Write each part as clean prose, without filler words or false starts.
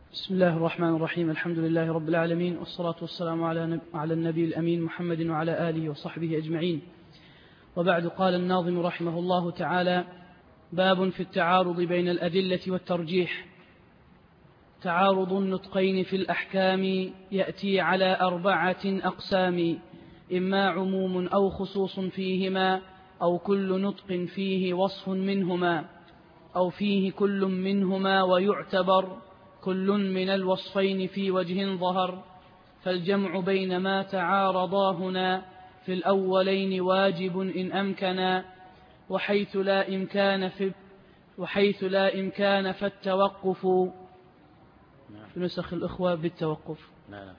بسم الله الرحمن الرحيم. الحمد لله رب العالمين، والصلاة والسلام على النبي الأمين محمد وعلى آله وصحبه أجمعين. وبعد، قال الناظم رحمه الله تعالى: باب في التعارض بين الأدلة والترجيح. تعارض النطقين في الأحكام يأتي على 4 أقسام: إما عموم أو خصوص فيهما، أو كل نطق فيه وصف منهما، أو فيه كل منهما ويعتبر كل من الوصفين في وجه ظهر. فالجمع بين ما تعارضا هنا في الأولين واجب إن أمكنا، وحيث لا إمكان فالتوقف. في نسخ الإخوة بالتوقف.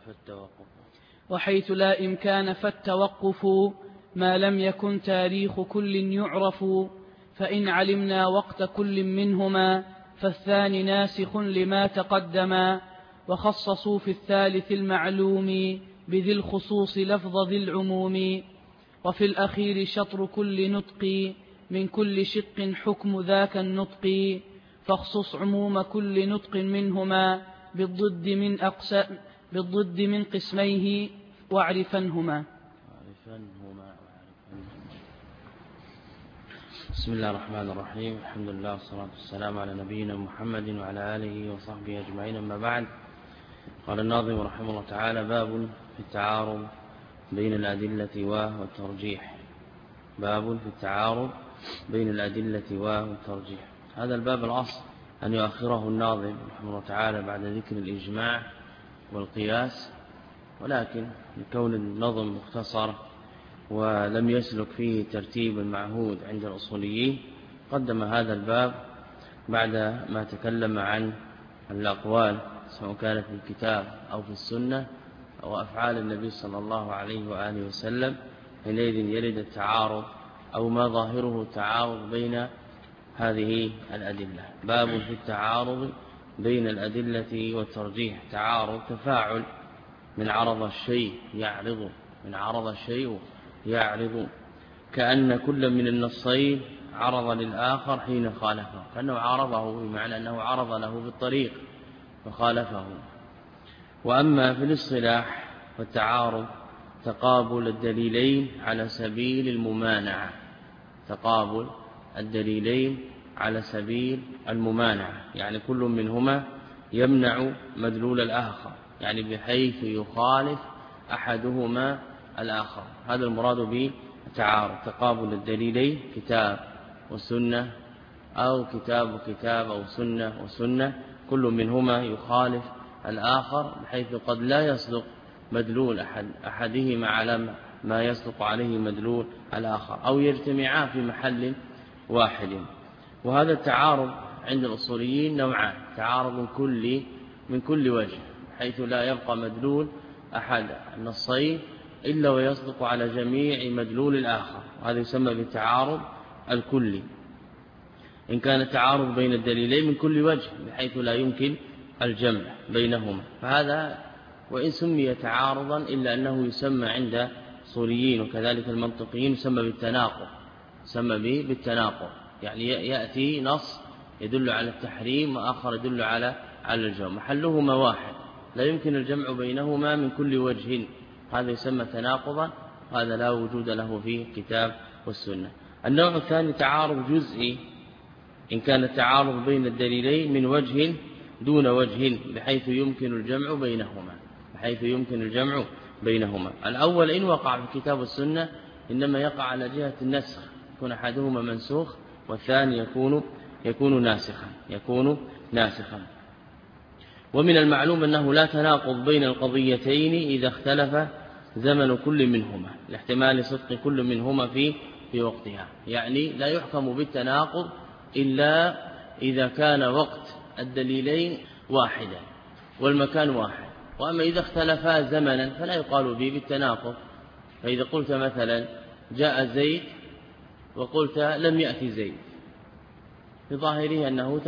وحيث لا إمكان فالتوقف، ما لم يكن تاريخ كل يعرف. فإن علمنا وقت كل منهما، فالثاني ناسخ لما تقدما. وخصصوا في الثالث المعلوم بذي الخصوص لفظ ذي العموم. وفي الأخير شطر كل نطق من كل شق حكم ذاك النطق. فاخصص عموم كل نطق منهما بالضد من قسميه واعرفنهما. بسم الله الرحمن الرحيم. الحمد لله والصلاة والسلام على نبينا محمد وعلى آله وصحبه أجمعين، أما بعد. قال الناظم رحمه الله تعالى: باب في التعارض بين الأدلة والترجيح. باب في التعارض بين الأدلة والترجيح. هذا الباب الأصل أن يؤخره الناظم رحمه الله تعالى بعد ذكر الإجماع والقياس، ولكن لكون النظم مختصر ولم يسلك فيه ترتيب المعهود عند الأصوليين، قدم هذا الباب بعد ما تكلم عن الأقوال سواء كانت في الكتاب أو في السنة أو أفعال النبي صلى الله عليه وآله وسلم، حينئذ يرد التعارض أو ما ظاهره التعارض بين هذه الأدلة. باب في التعارض بين الأدلة والترجيح. تعارض تفاعل، من عرض الشيء يعرض، من عرض الشيء يعرض، كأن كل من النصين عرض للآخر حين خالفه، كأنه عارضه، بمعنى أنه عرض له بالطريق فخالفه. وأما في الاصطلاح فالتعارض تقابل الدليلين على سبيل الممانعة. تقابل الدليلين على سبيل الممانعة، يعني كل منهما يمنع مدلول الآخر، يعني بحيث يخالف أحدهما الآخر. هذا المراد بالتعارض، تقابل الدليلين كتاب وسنة، أو كتاب وكتاب، أو سنة وسنة، كل منهما يخالف الآخر بحيث قد لا يصدق مدلول أحدهما على ما يصدق عليه مدلول الآخر، أو يجتمعا في محل واحد. وهذا التعارض عند الأصوليين نوعان: تعارض كلي من كل وجه، حيث لا يبقى مدلول أحد النصين إلا ويصدق على جميع مدلول الآخر، وهذا يسمى بالتعارض الكلي. إن كان التعارض بين الدليلين من كل وجه بحيث لا يمكن الجمع بينهما، فهذا وإن سمي تعارضا إلا أنه يسمى عند الأصوليين وكذلك المنطقيين يسمى بالتناقض. يسمى بالتناقض، يعني يأتي نص يدل على التحريم وآخر يدل على الجمع، محلهما واحد، لا يمكن الجمع بينهما من كل وجه، هذا يسمى تناقضا، هذا لا وجود له في الكتاب والسنة. النوع الثاني تعارض جزئي، إن كان التعارض بين الدليلين من وجه دون وجه بحيث يمكن الجمع بينهما. الأول إن وقع في الكتاب والسنة إنما يقع على جهة النسخ، يكون أحدهما منسوخ والثاني يكون ناسخا. ومن المعلوم أنه لا تناقض بين القضيتين إذا اختلف زمن كل منهما، لاحتمال صدق كل منهما في وقتها، يعني لا يحكم بالتناقض إلا إذا كان وقت الدليلين واحدا والمكان واحد. وأما إذا اختلفا زمنا فلا يقال به بالتناقض. فإذا قلت مثلا جاء زيد وقلت لم يأتي زيد، في ظاهره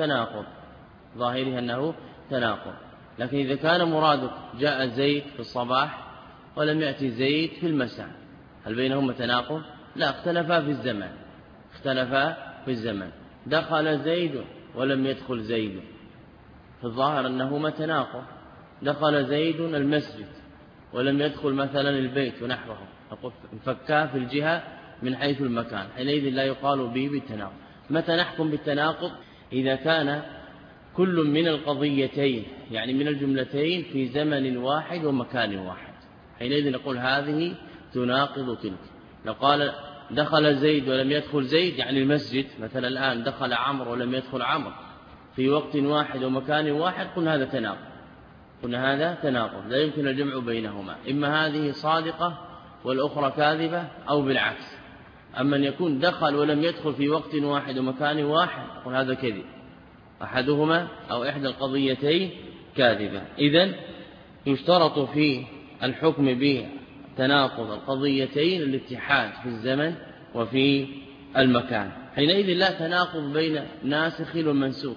أنه تناقض. لكن إذا كان مرادك جاء زيد في الصباح ولم يأتي زيد في المساء، هل بينهما تناقض؟ لا، اختلفا في الزمن. دخل زيد ولم يدخل زيد، في الظاهر أنهما تناقض. دخل زيد المسجد ولم يدخل مثلا البيت ونحوه، نقول انفكا في الجهة من حيث المكان، حينئذ لا يقال به بالتناقض. متى نحكم بالتناقض؟ إذا كان كل من القضيتين يعني من الجملتين في زمن واحد ومكان واحد، حينئذ نقول هذه تناقض تلك. لو قال دخل زيد ولم يدخل زيد يعني المسجد، مثلا الآن دخل عمرو ولم يدخل عمرو في وقت واحد ومكان واحد، قلنا هذا تناقض، قلنا هذا تناقض لا يمكن الجمع بينهما، إما هذه صادقة والأخرى كاذبة أو بالعكس. أما أن يكون دخل ولم يدخل في وقت واحد ومكان واحد، قل هذا كذب، أحدهما أو إحدى القضيتين كاذبة. إذن يشترط في الحكم بتناقض القضيتين الاتحاد في الزمن وفي المكان، حينئذ لا تناقض بين ناسخ ومنسوخ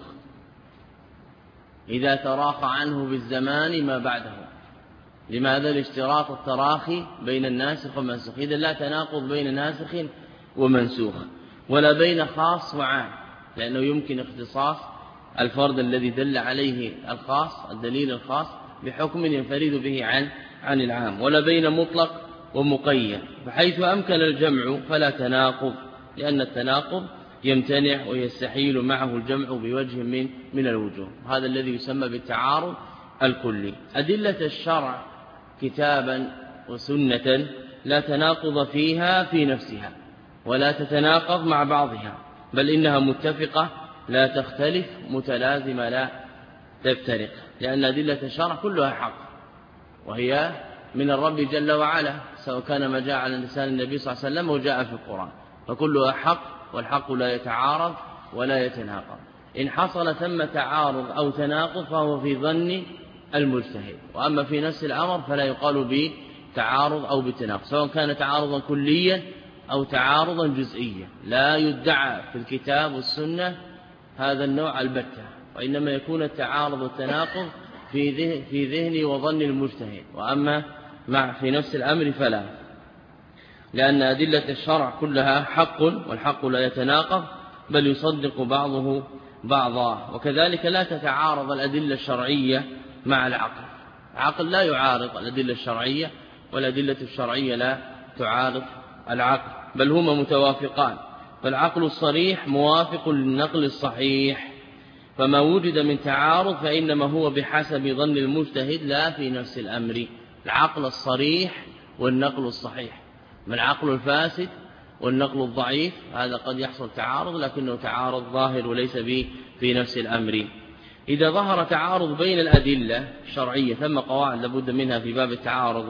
إذا تراخى عنه بالزمان ما بعده. لماذا؟ لاشتراط التراخي بين الناسخ والمنسوخ. إذن لا تناقض بين ناسخ ومنسوخ ولا بين خاص وعام، لأنه يمكن اختصاص الفرد الذي دل عليه الخاص الدليل الخاص بحكم ينفرد به عن العام، ولا بين مطلق ومقيد. فحيث أمكن الجمع فلا تناقض، لأن التناقض يمتنع ويستحيل معه الجمع بوجه من الوجوه، هذا الذي يسمى بالتعارض الكلي. أدلة الشرع كتابا وسنة لا تناقض فيها في نفسها ولا تتناقض مع بعضها، بل إنها متفقة لا تختلف متلازمة لا تفترق، لأن أدلة الشرع كلها حق وهي من الرب جل وعلا، سواء كان ما جاء على لسان النبي صلى الله عليه وسلم وجاء في القرآن، فكلها حق، والحق لا يتعارض ولا يتناقض. إن حصل ثم تعارض أو تناقض فهو في ظن المجتهد، وأما في نفس الأمر فلا يقال بتعارض أو بتناقض، سواء كان تعارضا كليا أو تعارضا جزئيا. لا يدعى في الكتاب والسنة هذا النوع البتة، وإنما يكون التعارض والتناقض في ذهن وظن المجتهد، وأما في نفس الأمر فلا، لأن أدلة الشرع كلها حق، والحق لا يتناقض بل يصدق بعضه بعضا. وكذلك لا تتعارض الأدلة الشرعية مع العقل، العقل لا يعارض الأدلة الشرعية والأدلة الشرعية لا تعارض العقل، بل هما متوافقان. فالعقل الصريح موافق للنقل الصحيح، فما وجد من تعارض فإنما هو بحسب ظن المجتهد لا في نفس الأمر. العقل الصريح والنقل الصحيح، ما العقل الفاسد والنقل الضعيف، هذا قد يحصل تعارض لكنه تعارض ظاهر وليس في نفس الأمر. إذا ظهر تعارض بين الأدلة الشرعية، ثم قواعد لابد منها في باب التعارض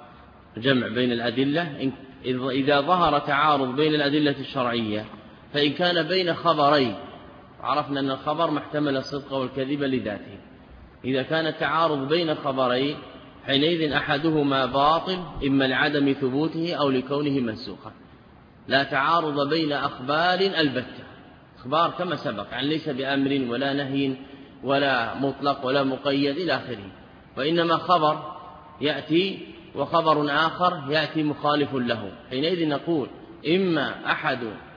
وجمع بين الأدلة. إذا ظهر تعارض بين الأدلة الشرعية، فإن كان بين خبرين، عرفنا أن الخبر محتمل الصدق والكذب لذاته، إذا كان التعارض بين خبرين حينئذ أحدهما باطل، إما لعدم ثبوته أو لكونه منسوخا. لا تعارض بين أخبار البتة، أخبار كما سبق، يعني ليس بأمر ولا نهي ولا مطلق ولا مقيد إلى آخره، وإنما خبر يأتي وخبر آخر يأتي مخالف له، حينئذ نقول إما أحد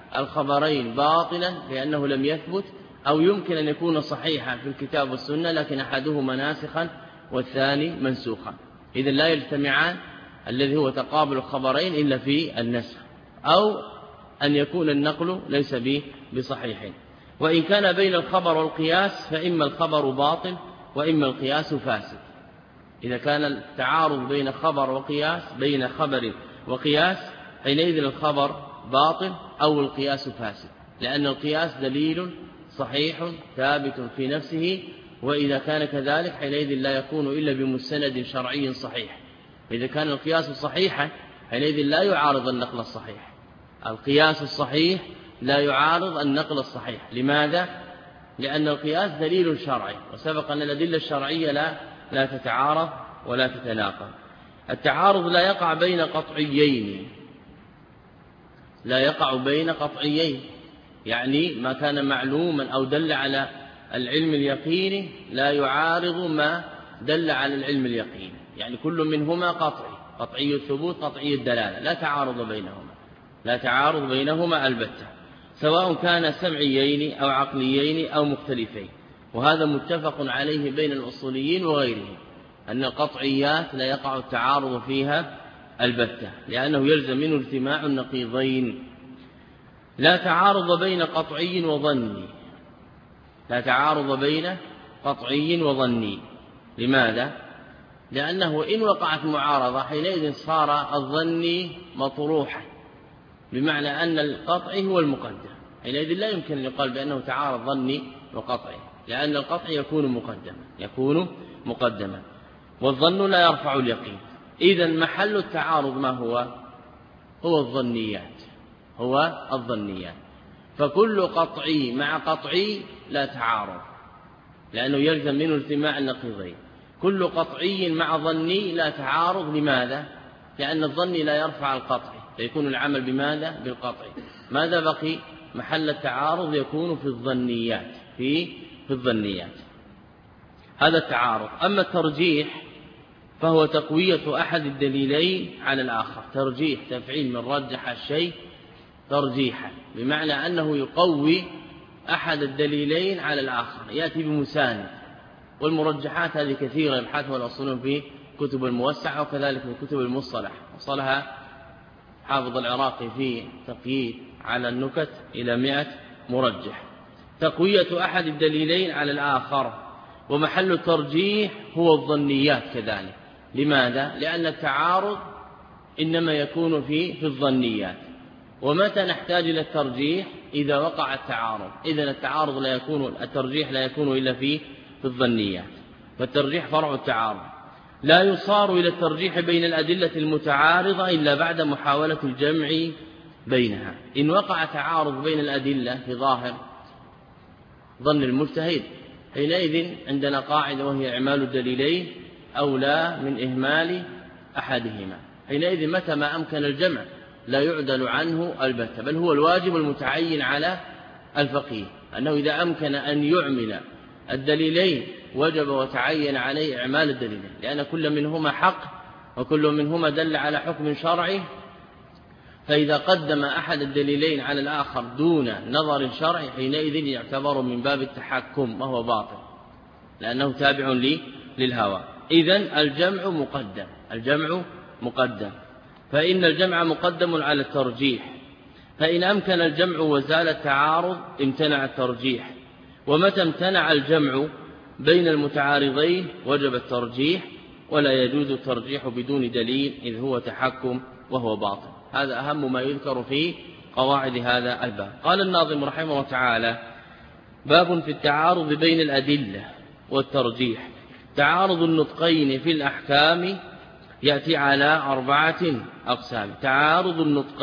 الخبرين باطلا لأنه لم يثبت، أو يمكن أن يكون صحيحا في الكتاب والسنة لكن أحدهما ناسخا والثاني منسوخا، إذن لا يجتمعان الذي هو تقابل الخبرين إلا في النسخ، أو أن يكون النقل ليس بصحيح. وإن كان بين الخبر والقياس فإما الخبر باطل وإما القياس فاسد. إذا كان التعارض بين خبر وقياس، بين خبر وقياس، حينئذ الخبر باطل أو القياس فاسد، لأن القياس دليل صحيح ثابت في نفسه، وإذا كان كذلك حينئذ لا يكون إلا بمستند شرعي صحيح. إذا كان القياس صحيحا حينئذ لا يعارض النقل الصحيح، القياس الصحيح لا يعارض النقل الصحيح. لماذا؟ لأن القياس دليل شرعي، وسبق أن الأدلة الشرعية لا تتعارض ولا تتناقض. التعارض لا يقع بين قطعيين، لا يقع بين قطعيين، يعني ما كان معلوما أو دل على العلم اليقيني لا يعارض ما دل على العلم اليقيني، يعني كل منهما قطعي الثبوت قطعي الدلالة، لا تعارض بينهما البتة، سواء كان سمعيين أو عقليين أو مختلفين. وهذا متفق عليه بين الأصوليين وغيرهم، أن القطعيات لا يقع التعارض فيها البتة، لأنه يلزم منه اجتماع النقيضين. لا تعارض بين قطعي وظني، لا تعارض بين قطعي وظني. لماذا؟ لأنه إن وقعت معارضة حينئذ صار الظني مطروحا، بمعنى أن القطعي هو المقدم، حينئذ لا يمكن أن يقال بأنه تعارض ظني وقطعي، لأن القطع يكون مقدما والظن لا يرفع اليقين. إذن محل التعارض ما هو الظنيات، فكل قطعي مع قطعي لا تعارض، لأنه يلزم منه اجتماع النقيضين. كل قطعي مع ظني لا تعارض. لماذا؟ لأن الظني لا يرفع القطعي، فيكون العمل بماذا؟ بالقطعي. ماذا بقي؟ محل التعارض يكون في الظنيات، في الظنيات. هذا التعارض. أما الترجيح فهو تقوية أحد الدليلين على الآخر. ترجيح تفعيل من رجح الشيء ترجيحا، بمعنى أنه يقوي أحد الدليلين على الآخر، يأتي بمساند. والمرجحات هذه كثيرة يبحثها الأصوليون في كتب الموسعة وكذلك في كتب المصطلح، وصلها حافظ العراقي في تقييد على النكت إلى 100 مرجح. تقوية أحد الدليلين على الآخر. ومحل الترجيح هو الظنيات كذلك. لماذا؟ لأن التعارض إنما يكون في الظنيات. ومتى نحتاج إلى الترجيح؟ إذا وقع التعارض. إذن الترجيح لا يكون إلا في الظنيات، فالترجيح فرع التعارض. لا يصار إلى الترجيح بين الأدلة المتعارضة إلا بعد محاولة الجمع بينها. إن وقع تعارض بين الأدلة في ظاهر ظن المجتهد، حينئذ عندنا قاعدة وهي إعمال الدليلين أولى من إهمال أحدهما. حينئذ متى ما أمكن الجمع لا يعدل عنه البتة، بل هو الواجب المتعين على الفقيه، أنه إذا أمكن أن يعمل الدليلين وجب وتعين عليه إعمال الدليلين، لأن كل منهما حق وكل منهما دل على حكم شرعي. فإذا قدم أحد الدليلين على الآخر دون نظر شرعي حينئذ يعتبر من باب التحكم، وهو باطل لأنه تابع للهوى. إذن الجمع مقدم، فإن الجمع مقدم على الترجيح. فإن أمكن الجمع وزال التعارض امتنع الترجيح. ومتى امتنع الجمع بين المتعارضين وجب الترجيح، ولا يجوز الترجيح بدون دليل إذ هو تحكم وهو باطل. هذا أهم ما يذكر في قواعد هذا الباب. قال الناظم رحمه الله تعالى: باب في التعارض بين الأدلة والترجيح. تعارض النطقين في الأحكام يأتي على 4 أقسام. تعارض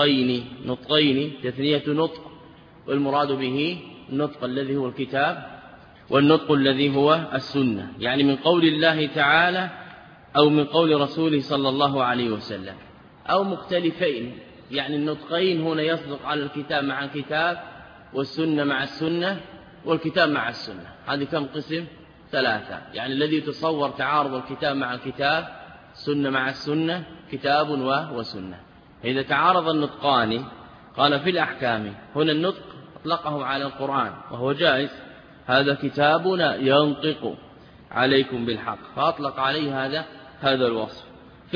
نطقين تثنية نطق، والمراد به النطق الذي هو الكتاب والنطق الذي هو السنة، يعني من قول الله تعالى أو من قول رسوله صلى الله عليه وسلم، أو مختلفين، يعني النطقين هنا يصدق على الكتاب مع الكتاب والسنة مع السنة والكتاب مع السنة. هذه كم قسم؟ 3. يعني الذي يتصور تعارض الكتاب مع الكتاب، سنة مع السنة، كتاب وسنة. إذا تعارض النطقان قال في الأحكام، هنا النطق أطلقه على القرآن وهو جائز، هذا كتابنا ينطق عليكم بالحق، فأطلق عليه هذا الوصف. في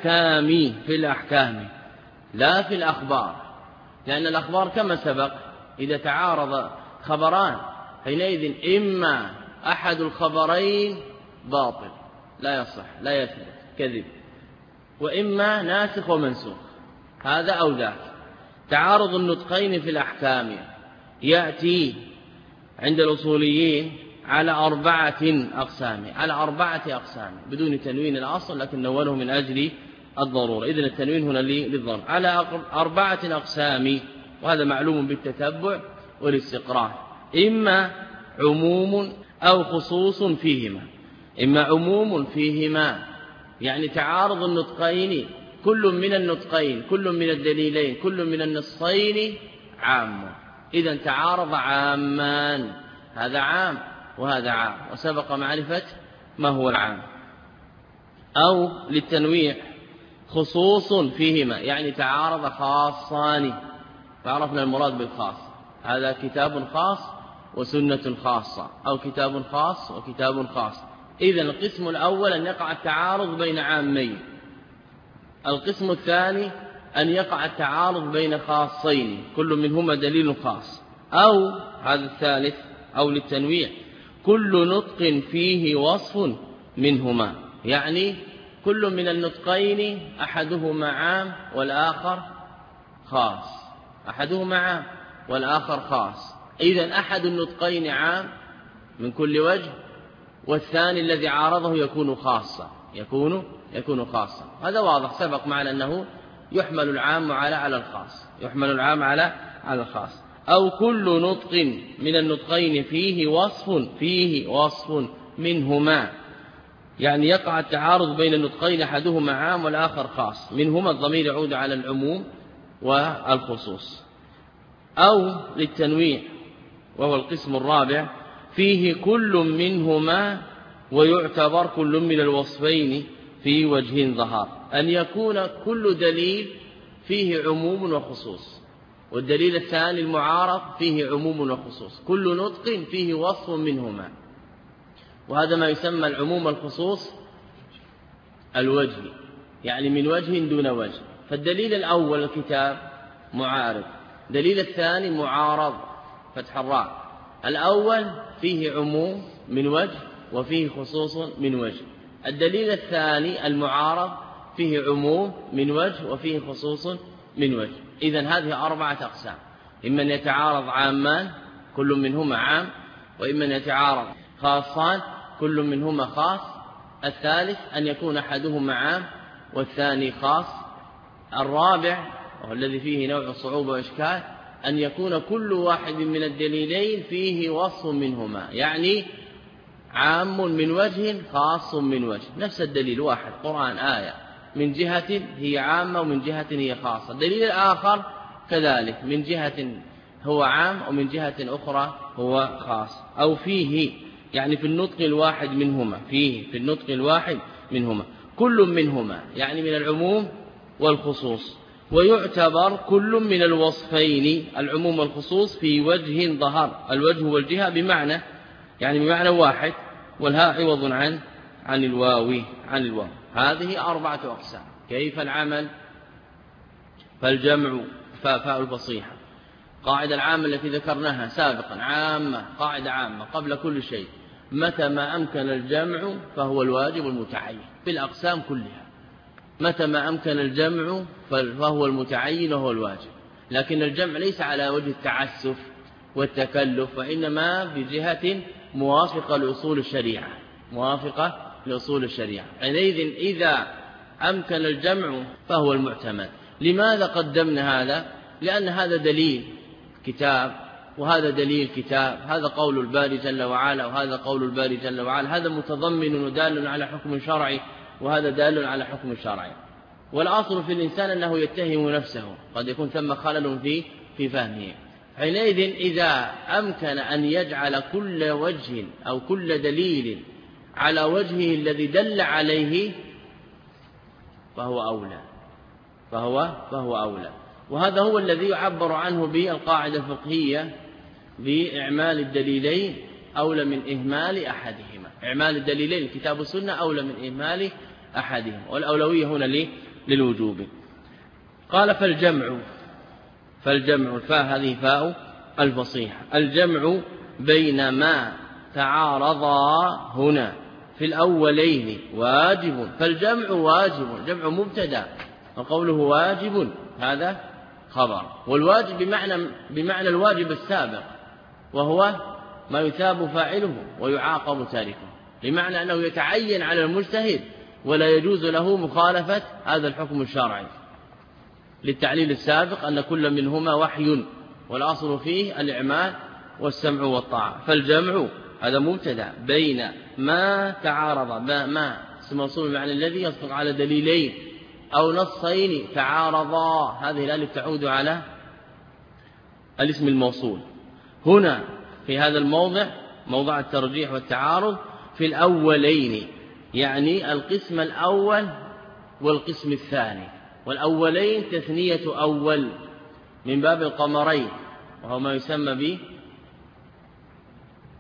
الأحكام لا في الأخبار، لأن الأخبار كما سبق إذا تعارض خبران حينئذ إما أحد الخبرين باطل لا يصح لا يثبت كذب، وإما ناسخ ومنسوخ، هذا أو ذاك. تعارض النطقين في الأحكام يأتي عند الأصوليين على 4 أقسام، على 4 أقسام بدون تنوين الأصل، لكن نوله من أجل الضرورة، إذن التنوين هنا للضرورة. على 4 أقسام، وهذا معلوم بالتتبع والاستقراء. إما عموم أو خصوص فيهما. إما عموم فيهما يعني تعارض النطقين، كل من النطقين، كل من الدليلين، كل من النصين عام، إذن تعارض عامان، هذا عام وهذا عام، وسبق معرفة ما هو العام. أو للتنويع خصوص فيهما، يعني تعارض خاصان، فعرفنا المراد بالخاص، هذا كتاب خاص وسنة خاصة، أو كتاب خاص وكتاب خاص. إذن القسم الأول أن يقع التعارض بين عامين. القسم الثاني أن يقع التعارض بين خاصين كل منهما دليل خاص، أو هذا الثالث أو للتنويع كل نطق فيه وصف منهما، يعني كل من النطقين أحدهما عام والآخر خاص، أحدهما عام والآخر خاص. إذن أحد النطقين عام من كل وجه، والثاني الذي عارضه يكون خاصا، يكون خاصا. هذا واضح، سبق معنا أنه يحمل العام على الخاص، يحمل العام على الخاص. أو كل نطق من النطقين فيه وصف منهما، يعني يقع التعارض بين النطقين أحدهما عام والآخر خاص، منهما الضمير يعود على العموم والخصوص. أو للتنويع وهو القسم الرابع فيه كل منهما ويعتبر كل من الوصفين في وجه ظهر، أن يكون كل دليل فيه عموم وخصوص، والدليل الثاني المعارض فيه عموم وخصوص، كل نطق فيه وصف منهما. وهذا ما يسمى العموم والخصوص الوجهي، يعني من وجه دون وجه. فالدليل الأول الكتاب معارض، دليل الثاني معارض فتح الراء. الأول فيه عموم من وجه وفيه خصوص من وجه، الدليل الثاني المعارض فيه عموم من وجه وفيه خصوص من وجه. إذن هذه 4 أقسام، إما أن يتعارض عامان كل منهما عام، وإما أن يتعارض خاصان كل منهما خاص، الثالث أن يكون أحدهما عام والثاني خاص، الرابع وهو الذي فيه نوع صعوبة وإشكال أن يكون كل واحد من الدليلين فيه وصف منهما، يعني عام من وجه خاص من وجه، نفس الدليل واحد قرآن آية من جهة هي عامة ومن جهة هي خاصة، الدليل الآخر كذلك من جهة هو عام ومن جهة أخرى هو خاص. أو فيه يعني في النطق الواحد منهما، في النطق الواحد منهما كل منهما يعني من العموم والخصوص، ويعتبر كل من الوصفين العموم والخصوص في وجه ظهر، الوجه والجهة بمعنى يعني بمعنى واحد، والهاء عوض عن الواو. هذه 4 أقسام. كيف العمل؟ فالجمع فاء الفصيحة، قاعدة العامة التي ذكرناها سابقا، عامة، قاعدة عامة قبل كل شيء، متى ما أمكن الجمع فهو الواجب المتعين في الأقسام كلها، متى ما أمكن الجمع فهو المتعين وهو الواجب، لكن الجمع ليس على وجه التعسف والتكلف، وإنما بجهة موافقة لأصول الشريعة، موافقة لأصول الشريعة. حينئذ إذا أمكن الجمع فهو المعتمد. لماذا قدمنا هذا؟ لأن هذا دليل كتاب وهذا دليل كتاب، هذا قول الباري جل وعلا وهذا قول الباري جل وعلا، هذا متضمن ودال على حكم شرعي وهذا دال على حكم شرعي. والأصل في الإنسان أنه يتهم نفسه، قد يكون ثم خلل في فهمه. حينئذ إذا أمكن أن يجعل كل وجه أو كل دليل على وجهه الذي دل عليه فهو أولى. وهذا هو الذي يعبر عنه بالقاعدة الفقهية بإعمال الدليلين أولى من إهمال أحدهما، إعمال الدليلين الكتاب والسنة أولى من إهمال أحدهما، والأولوية هنا للوجوب. قال فالجمع الفاء هذه فاء الفصيحة، الجمع بين ما تعارضا هنا في الأولين واجب، فالجمع واجب، الجمع مبتدأ وقوله واجب هذا خبر، والواجب بمعنى الواجب السابق، وهو ما يثاب فاعله ويعاقب تاركه، بمعنى أنه يتعين على المجتهد ولا يجوز له مخالفة هذا الحكم الشرعي، للتعليل السابق أن كل منهما وحي والأصل فيه الإعمال والسمع والطاعة. فالجمع هذا مبتدأ بين ما تعارض، ما اسم موصول بمعنى الذي يصدق على دليلين أو نصين تعارضا، هذه الألف تعود على الاسم الموصول. هنا في هذا الموضع موضع الترجيح والتعارض في الأولين، يعني القسم الأول والقسم الثاني، والأولين تثنية أول من باب القمرين، وهو ما يسمى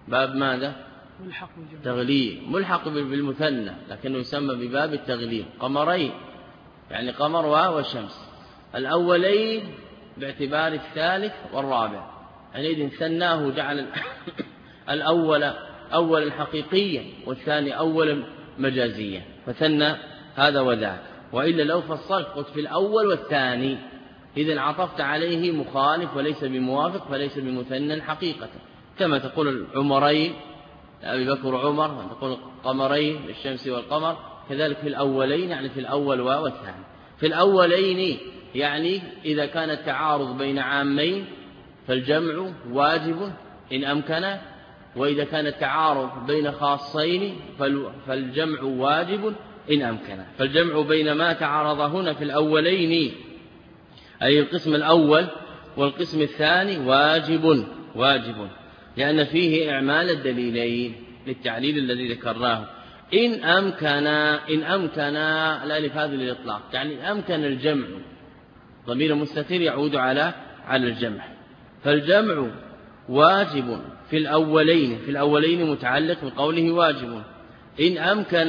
باب ماذا؟ ملحق بالجمع، تغليب، ملحق بالمثنى لكنه يسمى بباب التغليب. قمرين يعني قمر وشمس، الأولين باعتبار الثالث والرابع، حينئذ ثناه جعل الأول أولا حقيقيا والثاني أولا مجازيا، فثنى هذا وذاك. وإلا لو فصلت قلت في الأول والثاني إذن عطفت عليه مخالف وليس بموافق فليس بمثنى حقيقة، كما تقول العمرين أبي بكر وعمر، تقول قمرين الشمس والقمر، كذلك في الأولين يعني في الأول والثاني. في الأولين يعني إذا كان التعارض بين عامين فالجمع واجب إن أمكن، وإذا كان التعارض بين خاصين فالجمع واجب إن أمكن. فالجمع بين ما تعارض هنا في الأولين أي القسم الأول والقسم الثاني واجب لأن فيه إعمال الدليلين للتعليل الذي ذكرناه. إن أمكن لا لهذا الإطلاق، يعني إن أمكن الجمع، ضمير مستتر يعود على الجمع، فالجمع واجب في الأولين متعلق بقوله واجب. إن أمكن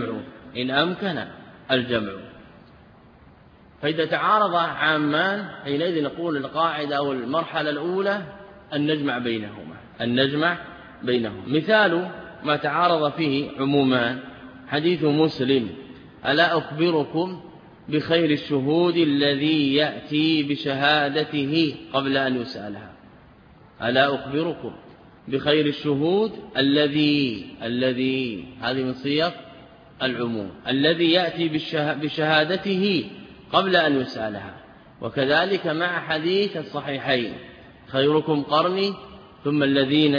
الجمع فإذا تعارض عامان حينئذ نقول القاعدة أو المرحلة الأولى أن نجمع بينهما. مثال ما تعارض فيه عمومان حديث مسلم: ألا أخبركم بخير الشهود الذي يأتي بشهادته قبل أن يسألها. ألا أخبركم بخير الشهود الذي هذه من صيغ العموم، الذي يأتي بشهادته قبل أن يسألها. وكذلك مع حديث الصحيحين: خيركم قرني ثم الذين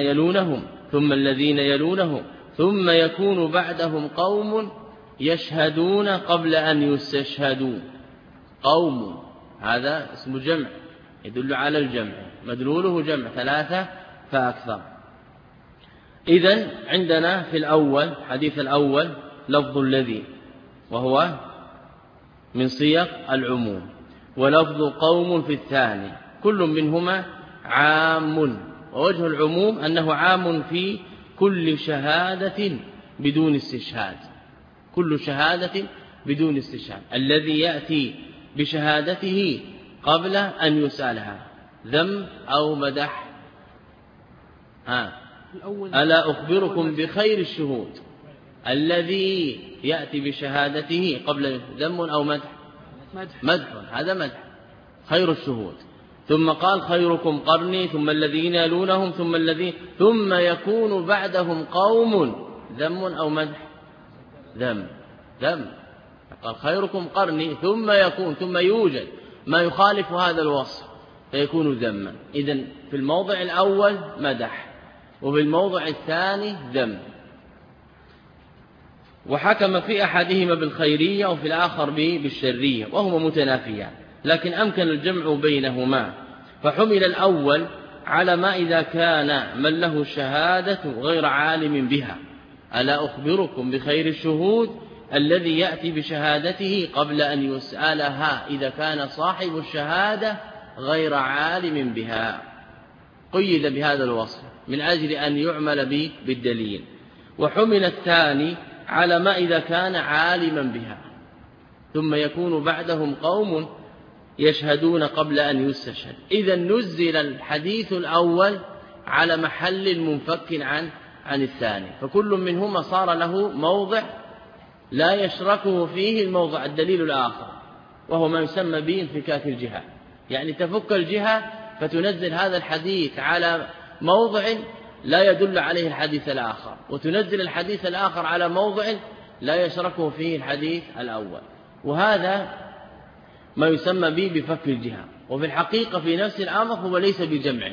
يلونهم ثم يكون بعدهم قوم يشهدون قبل أن يستشهدوا. قوم هذا اسم جمع يدل على الجمع، مدلوله جمع 3 فأكثر. إذن عندنا في الأول حديث الأول لفظ الذي وهو من صيغ العموم، ولفظ قوم في الثاني، كل منهما عام، ووجه العموم أنه عام في كل شهادة بدون استشهاد، الذي يأتي بشهادته قبل أن يسألها، ذم أو مدح. ألا أخبركم بخير الشهود الذي يأتي بشهادته قبل ذم أو مدح، هذا مدح خير الشهود. ثم قال: خيركم قرني ثم الذين يلونهم ثم يكون بعدهم قوم ذم أو مدح، ذم. قال: خيركم قرني ثم يوجد ما يخالف هذا الوصف فيكون ذما. إذن في الموضع الأول مدح، وفي الموضع الثاني ذم. وحكم في أحدهما بالخيرية وفي الآخر بالشرية، وهما متنافيان، لكن أمكن الجمع بينهما. فحمل الأول على ما إذا كان من له الشهادة غير عالم بها. ألا أخبركم بخير الشهود الذي يأتي بشهادته قبل أن يسألها، إذا كان صاحب الشهادة غير عالم بها، قيد بهذا الوصف من أجل أن يعمل بالدليل. وحمل الثاني على ما إذا كان عالما بها، ثم يكون بعدهم قوم يشهدون قبل أن يستشهد. إذا نزل الحديث الأول على محل منفك عن الثاني، فكل منهما صار له موضع لا يشركه فيه الموضع الدليل الآخر، وهو ما يسمى بانفكاك الجهة، يعني تفك الجهة فتنزل هذا الحديث على موضع لا يدل عليه الحديث الآخر، وتنزل الحديث الآخر على موضع لا يشركه فيه الحديث الأول، وهذا ما يسمى به بفك الجهة. وفي الحقيقة في نفس الأمر هو ليس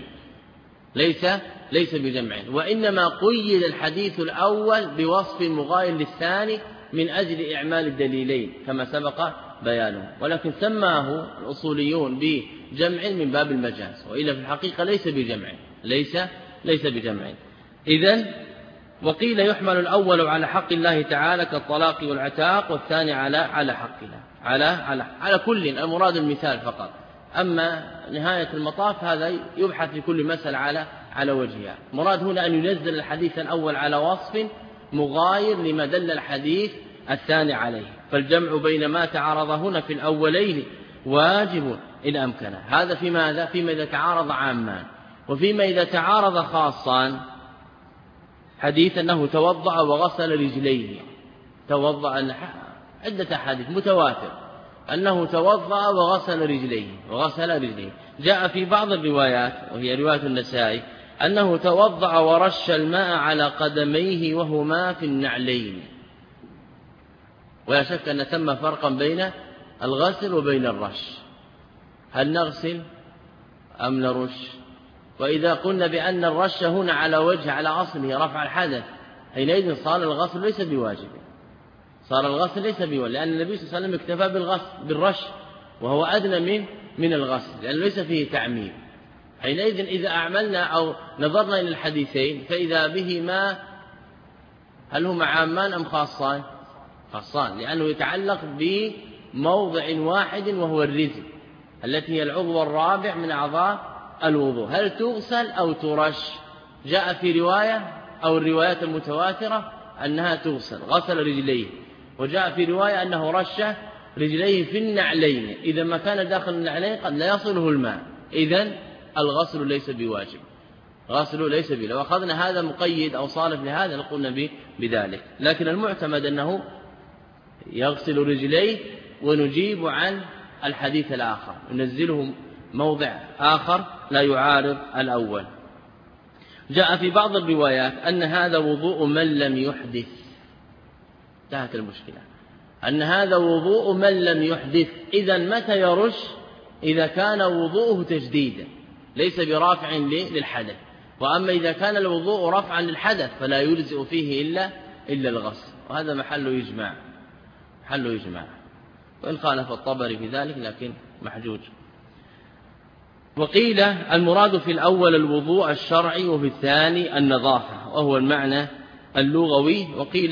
بجمع، وإنما قيد الحديث الأول بوصف مغاير للثاني من أجل إعمال الدليلين كما سبق بيانه، ولكن سماه الأصوليون بجمع من باب المجاز، وإلا في الحقيقة ليس بجمع. إذن وقيل يحمل الأول على حق الله تعالى كالطلاق والعتاق، والثاني على حق الله، على كل، المراد المثال فقط. أما نهاية المطاف هذا يبحث في كل مسألة على وجهها. مراد هنا أن ينزل الحديث الأول على وصف مغاير لما دل الحديث الثاني عليه، فالجمع بين ما تعارض هنا في الأولين واجب إن أمكن. هذا في ماذا؟ فيما إذا تعارض عامان. وفيما إذا تعارض خاصان، حديث أنه توضأ وغسل رجليه، توضأ، عدة أحاديث متواتر أنه توضأ وغسل رجليه. جاء في بعض الروايات وهي رواية النسائي أنه توضأ ورش الماء على قدميه وهما في النعلين. ولا شك أن ثم فرقا بين الغسل وبين الرش، هل نغسل أم نرش؟ وإذا قلنا بأن الرش هنا على وجه على أصله رفع الحدث، حينئذ صار الغسل ليس بواجب، لأن النبي صلى الله عليه وسلم اكتفى بالرش وهو أدنى من الغسل، لأنه ليس فيه تعميم. حينئذ إذا أعملنا أو نظرنا إلى الحديثين فإذا بهما هل هما عامان أم خاصان؟ لأنه يتعلق بموضع واحد وهو الرجل التي هي العضو الرابع من أعضاء الوضوء. هل تغسل أو ترش؟ جاء في رواية أو الروايات المتواترة أنها تغسل، غسل رجليه، وجاء في رواية أنه رش رجليه في النعلين. إذا ما كان داخل النعلين قد لا يصله الماء، إذن الغسل ليس بواجب، لو أخذنا هذا مقيد أو صالح لهذا لقلنا بذلك. لكن المعتمد أنه يغسل رجليه، ونجيب عن الحديث الآخر ننزله موضع آخر لا يعارض الأول. جاء في بعض الروايات أن هذا وضوء من لم يحدث، انتهت المشكلة، أن هذا وضوء من لم يحدث. إذن متى يرش؟ إذا كان وضوءه تجديدا ليس برافع للحدث. وأما إذا كان الوضوء رفعا للحدث فلا يلزئ فيه إلا الغسل، وهذا محل يجمع، وإن خالف الطبري في ذلك لكن محجوج. وقيل المراد في الأول الوضوء الشرعي وفي الثاني النظافة وهو المعنى اللغوي. وقيل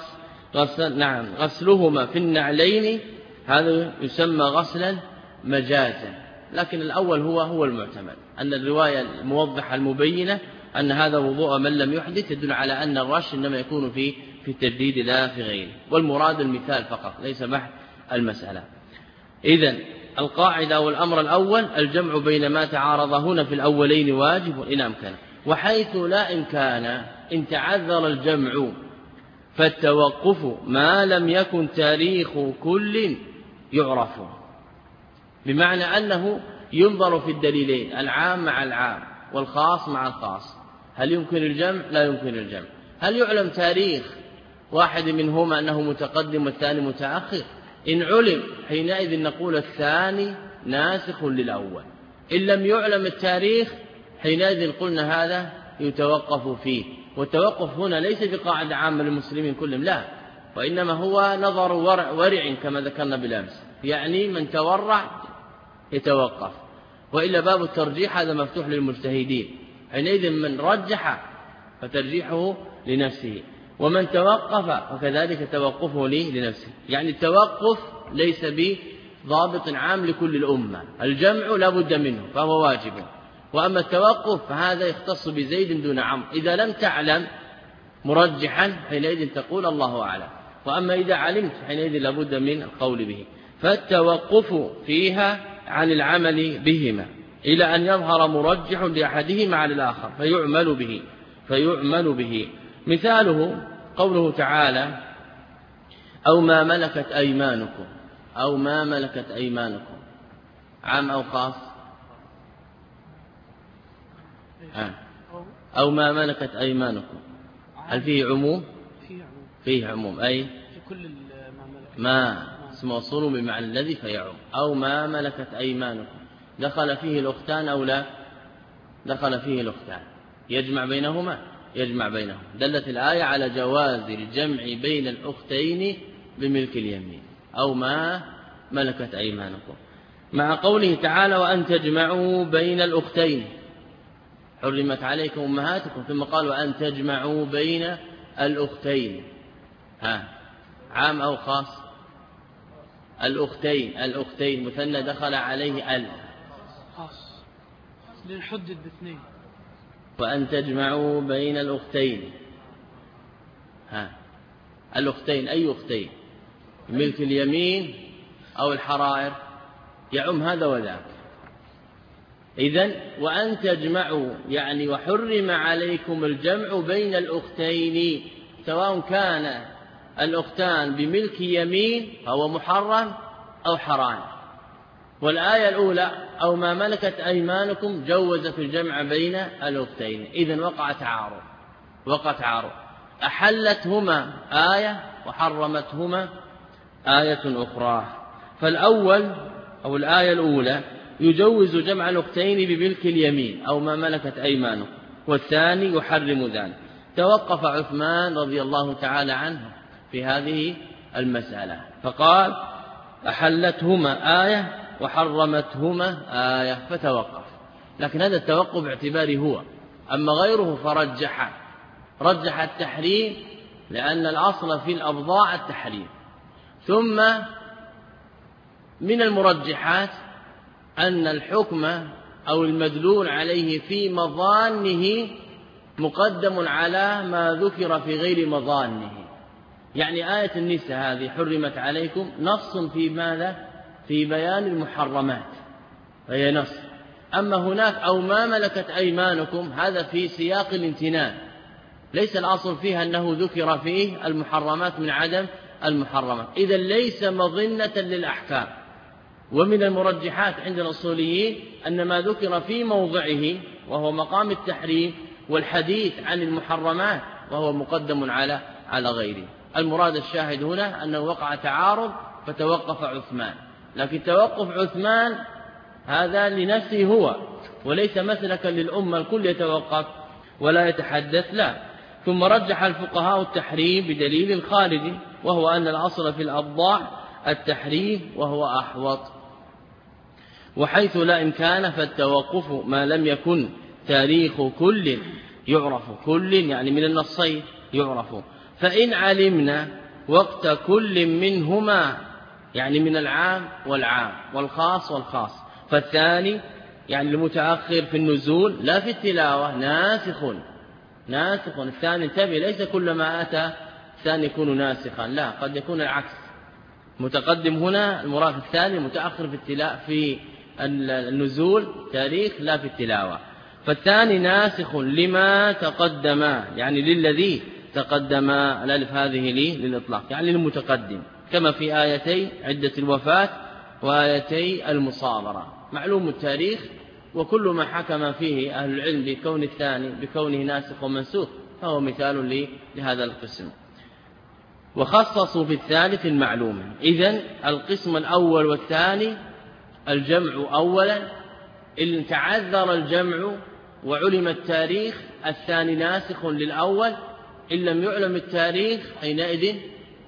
غسلهما في النعلين، هذا يسمى غسلا مجازا، لكن الأول هو المعتمد، أن الرواية الموضحة المبينة أن هذا وضوء من لم يحدث يدل على أن الرش إنما يكون في التجديد لا في غيره، والمراد المثال فقط ليس بحث المسألة. إذن القاعدة والأمر الأول الجمع بين ما تعارض هنا في الأولين واجب إن أمكن، وحيث لا إمكان إن تعذر الجمع فالتوقف ما لم يكن تاريخ كل يعرف، بمعنى أنه ينظر في الدليلين العام مع العام والخاص مع الخاص، هل يمكن الجمع؟ لا يمكن الجمع. هل يعلم تاريخ واحد منهما أنه متقدم والثاني متأخر؟ إن علم حينئذ نقول الثاني ناسخ للأول. إن لم يعلم التاريخ حينئذ قلنا هذا يتوقف فيه. والتوقف هنا ليس بقاعدة عامة للمسلمين كلهم، لا، وإنما هو نظر ورع كما ذكرنا بالأمس، يعني من تورع يتوقف، وإلا باب الترجيح هذا مفتوح للمجتهدين. حينئذ من رجح فترجيحه لنفسه، ومن توقف وكذلك توقفه لنفسه. يعني التوقف ليس بضابط عام لكل الأمة، الجمع لا بد منه فهو واجب، وأما التوقف فهذا يختص بزيد دون عمرو. إذا لم تعلم مرجحا حينئذ تقول الله أعلم، وأما إذا علمت حينئذ لا بد من القول به. فالتوقف فيها عن العمل بهما إلى أن يظهر مرجح لأحدهما على الآخر فيعمل به. مثاله قوله تعالى أو ما ملكت أيمانكم، عام أو خاص؟ أو ما ملكت أيمانكم، هل فيه عموم؟ فيه عموم، أي في كل ما اسم موصول بمعنى الذي فيعم. أو ما ملكت أيمانكم، دخل فيه الأختان أو لا؟ دخل فيه الأختان، يجمع بينهما. دلت الآية على جواز الجمع بين الأختين بملك اليمين، أو ما ملكت أيمانكم، مع قوله تعالى وأن تجمعوا بين الأختين، حرمت عليكم أمهاتكم، ثم قال وأن تجمعوا بين الأختين، عام أو خاص؟ الأختين مثنى، دخل عليه خاص لنحدد باثنين، وأن تجمعوا بين الأختين. الأختين أي أختين؟ ملك اليمين أو الحرائر، يعم هذا وذاك. إذن وأن تجمعوا يعني وحرم عليكم الجمع بين الأختين، سواء كان الأختان بملك يمين فهو محرم أو حرائر. والآية الأولى أو ما ملكت أيمانكم جوزت الجمع بين الأختين. إذن وقع تعارض، أحلتهما آية وحرمتهما آية أخرى. فالأول أو الآية الأولى يجوز جمع الأختين بملك اليمين أو ما ملكت أيمانكم، والثاني يحرم ذلك. توقف عثمان رضي الله تعالى عنه في هذه المسألة فقال أحلتهما آية وحرمتهما آية، فتوقف. لكن هذا التوقف باعتباره هو، أما غيره رجح التحريم، لأن الأصل في الأبضاع التحريم. ثم من المرجحات أن الحكم أو المدلول عليه في مظانه مقدم على ما ذكر في غير مظانه. يعني آية النساء هذه حرمت عليكم نص في ماذا؟ في بيان المحرمات، فهي نص. أما هناك أو ما ملكت أيمانكم هذا في سياق الامتنان، ليس الأصل فيها أنه ذكر فيه المحرمات من عدم المحرمات، إذا ليس مظنة للأحكام. ومن المرجحات عند الأصوليين أن ما ذكر في موضعه وهو مقام التحريم والحديث عن المحرمات وهو مقدم على غيره. المراد الشاهد هنا أنه وقع تعارض فتوقف عثمان، لكن توقف عثمان هذا لنفسه هو، وليس مسلكا للأمة الكل يتوقف ولا يتحدث، لا. ثم رجح الفقهاء التحريم بدليل خالد، وهو أن الأصل في الأبضاع التحريم وهو أحوط. وحيث لا إمكان فالتوقف ما لم يكن تاريخ كل يعرف، كل يعني من النصين يعرف. فإن علمنا وقت كل منهما يعني من العام والعام والخاص والخاص، فالثاني يعني المتأخر في النزول لا في التلاوة ناسخ. الثاني انتبه، ليس كل ما أتى الثاني يكون ناسخا، لا، قد يكون العكس. متقدم هنا المراد الثاني، متأخر في النزول تاريخ لا في التلاوة. فالثاني ناسخ لما تقدم، يعني للذي تقدم، الألف هذه للإطلاق يعني للمتقدم، كما في آيتي عدة الوفاة وآيتي المصابرة. معلوم التاريخ، وكل ما حكم فيه أهل العلم بكون الثاني بكونه ناسخ ومنسوخ فهو مثال لهذا القسم. وخصصوا في الثالث المعلوم. إذن القسم الأول والثاني الجمع أولا، إن تعذر الجمع وعلم التاريخ الثاني ناسخ للأول، إن لم يعلم التاريخ حينئذ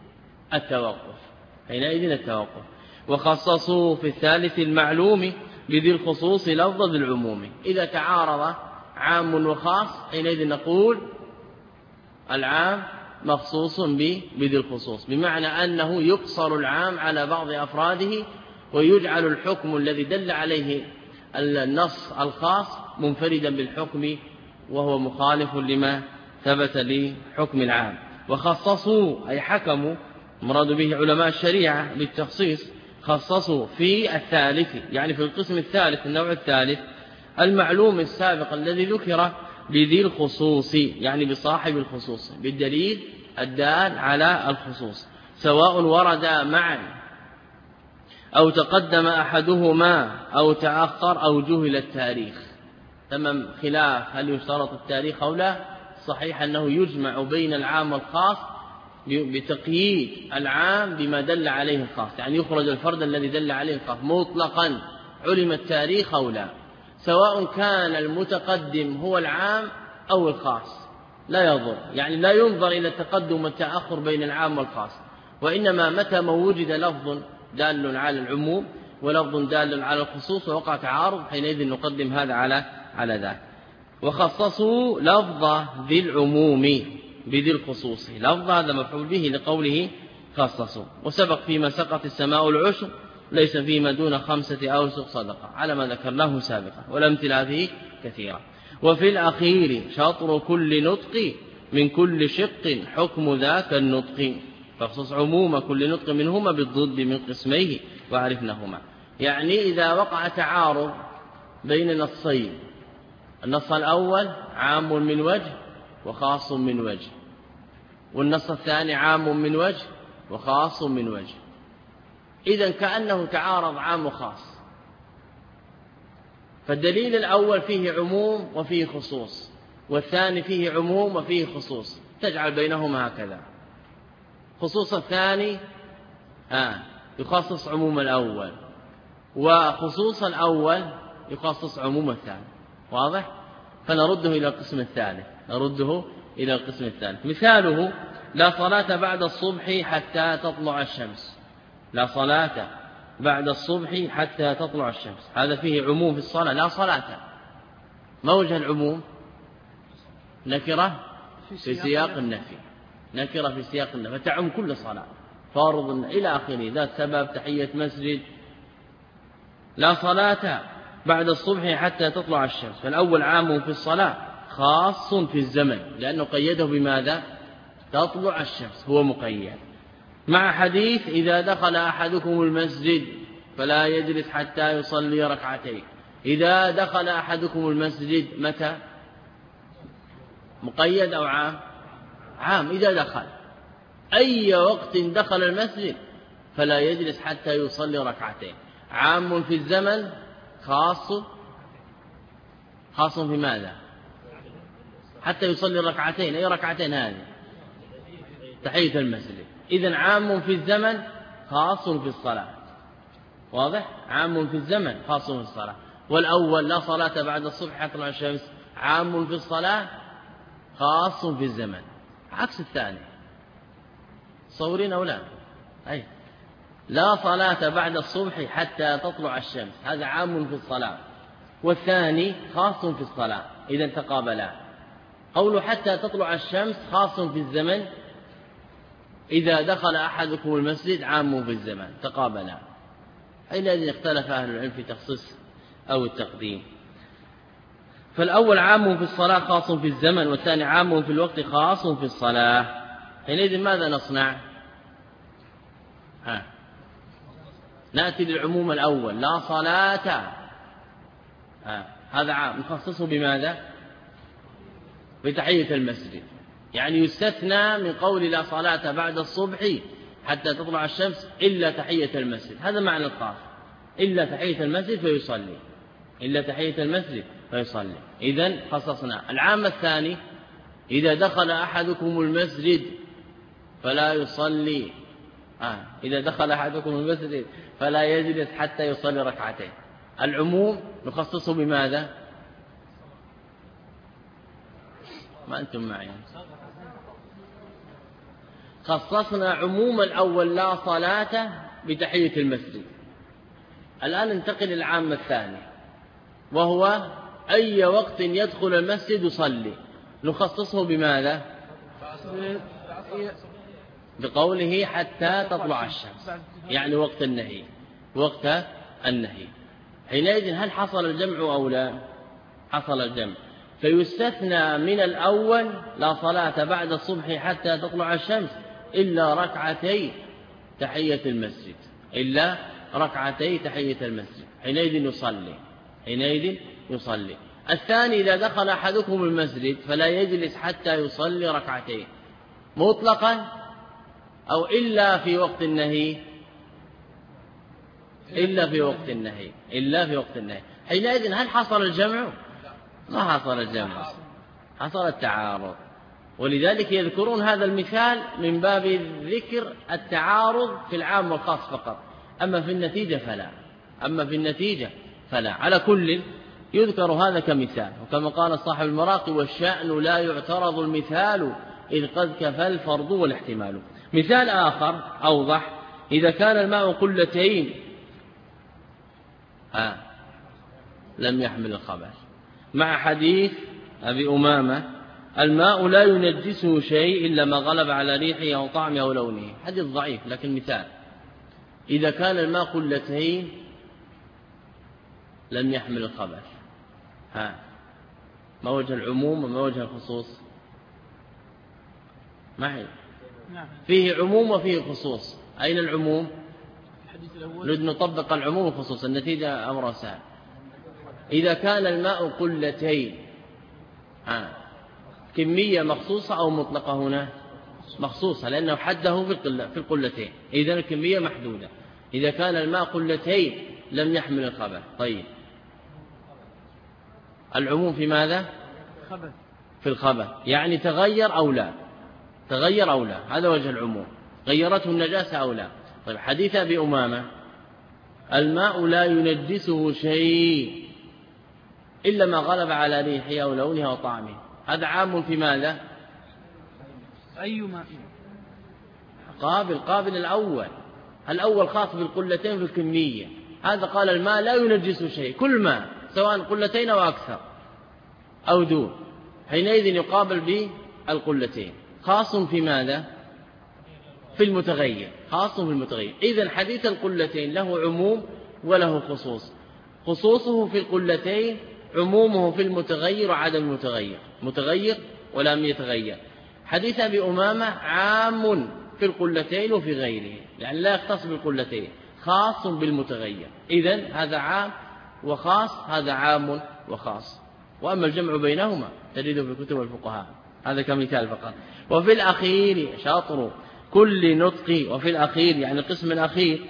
التوقف. وخصصوا في الثالث المعلوم بذي الخصوص لفظ العموم. إذا تعارض عام وخاص حينئذ نقول العام مخصوص بذي الخصوص، بمعنى أنه يقصر العام على بعض أفراده ويجعل الحكم الذي دل عليه النص الخاص منفردا بالحكم وهو مخالف لما ثبت لحكم العام. وخصصوا أي حكموا، مراد به علماء الشريعة بالتخصيص، خصصوا في الثالث يعني في القسم الثالث النوع الثالث المعلوم السابق الذي ذكر بذي الخصوص يعني بصاحب الخصوص بالدليل الدال على الخصوص، سواء ورد معا أو تقدم أحدهما أو تأخر أو جهل التاريخ. تمام خلاف هل يشترط التاريخ أو لا. صحيح أنه يجمع بين العام والخاص بتقييد العام بما دل عليه الخاص، يعني يخرج الفرد الذي دل عليه الخاص مطلقا علم التاريخ أو لا، سواء كان المتقدم هو العام أو الخاص لا يضر، يعني لا ينظر إلى التقدم والتأخر بين العام والخاص، وإنما متى ما وجد لفظ دال على العموم ولفظ دال على الخصوص ووقع تعارض حينئذ نقدم هذا على ذاك. وخصصوا لفظ ذي العموم بذي الخصوص، لفظ هذا مفعول به لقوله خصصوا. وسبق فيما سقط السماء العشر ليس فيما دون 5 أوسق صدقة على ما ذكرناه سابقا، والأمثلة هذه كثيرة. وفي الأخير شطر كل نطق من كل شق حكم ذاك النطق فاخصص عموم كل نطق منهما بالضد من قسميه وعرفناهما. يعني إذا وقع تعارض بين نصين، النص الأول عام من وجه وخاص من وجه، والنص الثاني عام من وجه وخاص من وجه، إذن كأنه تعارض عام وخاص، فالدليل الأول فيه عموم وفيه خصوص، والثاني فيه عموم وفيه خصوص، تجعل بينهما هكذا. خصوص الثاني يخصص عموم الأول، وخصوص الأول يخصص عموم الثاني. واضح؟ فنرده إلى القسم الثالث، مثاله: لا صلاة بعد الصبح حتى تطلع الشمس. لا صلاة بعد الصبح حتى تطلع الشمس، هذا فيه عموم في الصلاة. لا صلاة، ما وجه العموم؟ نكرة في سياق النفي، نكرة في سياق النفي فتعم كل صلاة، فارض إلى آخره، ذات سبب، تحية مسجد. لا صلاة بعد الصبح حتى تطلع الشمس، فالأول عام في الصلاة خاص في الزمن، لأنه قيده بماذا؟ تطلع الشمس، هو مقيد، مع حديث: إذا دخل أحدكم المسجد فلا يجلس حتى يصلي ركعتين. إذا دخل أحدكم المسجد، متى؟ مقيد أو عام؟ عام. إذا دخل، أي وقت دخل المسجد فلا يجلس حتى يصلي ركعتين. عام في الزمن، خاص في ماذا؟ حتى يصلي ركعتين. أي ركعتين هذه؟ تحية المسجد. إذن عام في الزمن خاص في الصلاة. واضح؟ عام في الزمن خاص في الصلاة. والأول لا صلاة بعد الصبح حتى تطلع الشمس، عام في الصلاة خاص في الزمن، عكس الثاني. صورين أو لا؟ أي لا صلاة بعد الصبح حتى تطلع الشمس، هذا عام في الصلاة، والثاني خاص في الصلاة، إذا تقابلا. قول حتى تطلع الشمس خاص في الزمن، إذا دخل أحدكم المسجد عام في الزمن، تقابلا. حينئذ اختلف أهل العلم في تخصيص أو التقديم. فالأول عام في الصلاة خاص في الزمن، والثاني عام في الوقت خاص في الصلاة. حينئذ ماذا نصنع؟ نأتي للعموم الأول: لا صلاة، هذا عام، نخصصه بماذا؟ بتحية المسجد. يعني يستثنى من قول لا صلاة بعد الصبح حتى تطلع الشمس إلا تحية المسجد، هذا معنى الخاص، إلا تحية المسجد فيصلي، إلا تحية المسجد فيصلي. إذن خصصنا. العام الثاني: إذا دخل أحدكم المسجد فلا يصلي، إذا دخل أحدكم المسجد فلا يجلس حتى يصلي ركعتين. العموم نخصصه بماذا؟ ما أنتم معي. خصصنا عموم الأول لا صلاة بتحية المسجد. الآن ننتقل للعام الثاني، وهو أي وقت يدخل المسجد يصلي، نخصصه بماذا؟ بقوله حتى تطلع الشمس، يعني وقت النهي، وقت النهي. حينئذ هل حصل الجمع أو لا؟ حصل الجمع، فيستثنى من الأول لا صلاة بعد الصبح حتى تطلع الشمس إلا ركعتي تحية المسجد، إلا ركعتي تحية المسجد، حينئذ يصلي. الثاني: إذا دخل أحدكم المسجد فلا يجلس حتى يصلي ركعتين، مطلقا أو إلا في وقت النهي؟ إلا في وقت النهي. حينئذ هل حصل الجمع؟ ما حصل الجمع، حصل التعارض. ولذلك يذكرون هذا المثال من باب ذكر التعارض في العام والخاص فقط، أما في النتيجة فلا. على كل يذكر هذا كمثال، وكما قال صاحب المراقي: والشأن لا يعترض المثال إذ قد كفى الفرض والاحتمال. مثال آخر أوضح: إذا كان الماء قلتين لم يحمل الخبث، مع حديث أبي أمامة: الماء لا ينجسه شيء إلا ما غلب على ريحه أو طعمه أو لونه. حديث ضعيف لكن مثال. إذا كان الماء قلتين لم يحمل الخبث، ما وجه العموم وما وجه الخصوص؟ معي فيه عموم وفيه خصوص. أين العموم؟ نريد نطبق العموم والخصوص. النتيجة أمر سهل. إذا كان الماء قلتين، كمية مخصوصة أو مطلقة؟ هنا مخصوصة، لأنه حده في القلتين، إذا الكمية محدودة. إذا كان الماء قلتين لم يحمل الخبث. طيب العموم في ماذا؟ في الخبث، يعني تغير أو لا، تغير أو لا، هذا وجه العموم. غيرته النجاسة أو لا. طيب حديث أبي أمامة الماء لا ينجسه شيء إلا ما غلب على ريحه أو لونه أو طعمه، هذا عام في ماذا؟ أي ماء؟ قابل الأول خاص بالقلتين في الكمية. هذا قال الماء لا ينجسه شيء، كل ماء سواء قلتين أو أكثر أو دون، حينئذ يقابل بالقلتين. خاص في ماذا؟ في المتغير، خاص في المتغير. إذن حديث القلتين له عموم وله خصوص. خصوصه في القلتين، عمومه في المتغير وعدم المتغير، متغير ولم يتغير. حديث أبي أمامة عام في القلتين وفي غيره، يعني لا يختص بالقلتين، خاص بالمتغير. إذن هذا عام وخاص، هذا عام وخاص. وأما الجمع بينهما تجده في كتب الفقهاء، هذا كمثال فقط. وفي الأخير شطر كل نطق، وفي الأخير يعني القسم الأخير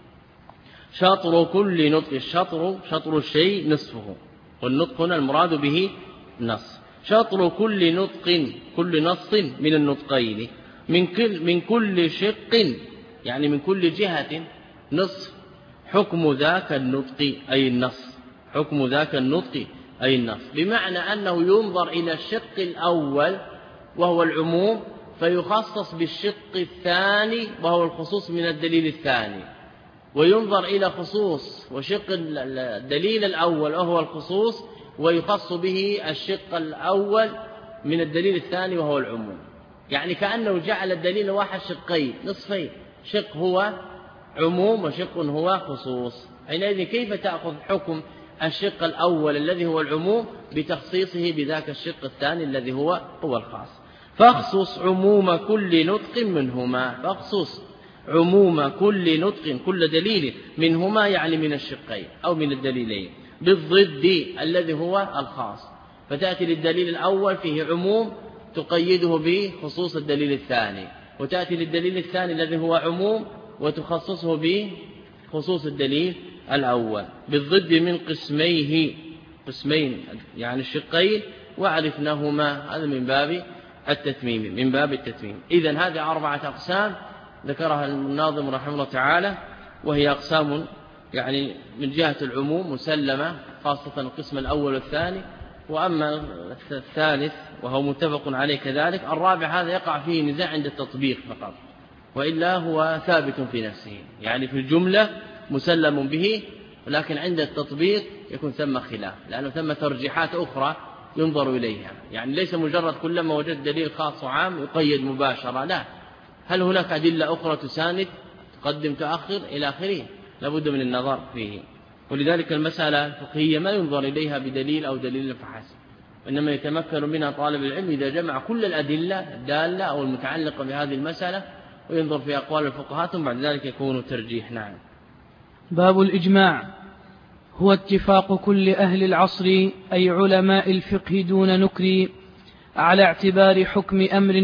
شطر كل نطق. الشطر شطر الشيء نصفه، والنطق هنا المراد به نص. شطر كل نطق، كل نص من النطقين، من كل شق يعني من كل جهة نصف. حكم ذاك النطق أي النص، حكم ذاك النطق أي النص، بمعنى أنه ينظر إلى الشق الأول وهو العموم فيخصص بالشق الثاني وهو الخصوص من الدليل الثاني، وينظر إلى خصوص وشق الدليل الأول وهو الخصوص ويخص به الشق الأول من الدليل الثاني وهو العموم. يعني كأنه جعل الدليل الواحد شقين نصفين، شق هو عموم وشق هو خصوص. حينئذ كيف تأخذ حكم الشق الأول الذي هو العموم بتخصيصه بذاك الشق الثاني الذي هو الخاص؟ فاخصص عموم كل نطق منهما، فاخصص عموم كل نطق، كل دليل منهما يعني من الشقين أو من الدليلين، بالضد الذي هو الخاص. فتأتي للدليل الأول فيه عموم تقيده بخصوص الدليل الثاني، وتأتي للدليل الثاني الذي هو عموم وتخصصه بخصوص الدليل الأول. بالضد من قسمين يعني الشقين وعرفناهما، هذا من باب التتميم. إذن هذه 4 أقسام ذكرها الناظم رحمه الله تعالى، وهي أقسام يعني من جهة العموم مسلمة، خاصة القسم الأول والثاني. وأما الثالث وهو متفق عليه كذلك، الرابع هذا يقع فيه نزاع عند التطبيق فقط، وإلا هو ثابت في نفسه، يعني في الجملة مسلم به، ولكن عند التطبيق يكون ثم خلاف، لأنه ثم ترجيحات أخرى ينظر إليها. يعني ليس مجرد كلما وجد دليل خاص وعام يقيد مباشرة، لا، هل هناك أدلة أخرى تساند، تقدم تأخر إلى آخره، لابد من النظر فيه. ولذلك المسألة الفقهية ما ينظر إليها بدليل أو دليل فحسب، إنما يتمكن منها طالب العلم إذا جمع كل الأدلة الدالة أو المتعلقة بهذه المسألة وينظر في أقوال الفقهاء، ثم بعد ذلك يكون ترجيح. نعم. باب الإجماع هو اتفاق كل أهل العصر أي علماء الفقه دون نكر على اعتبار حكم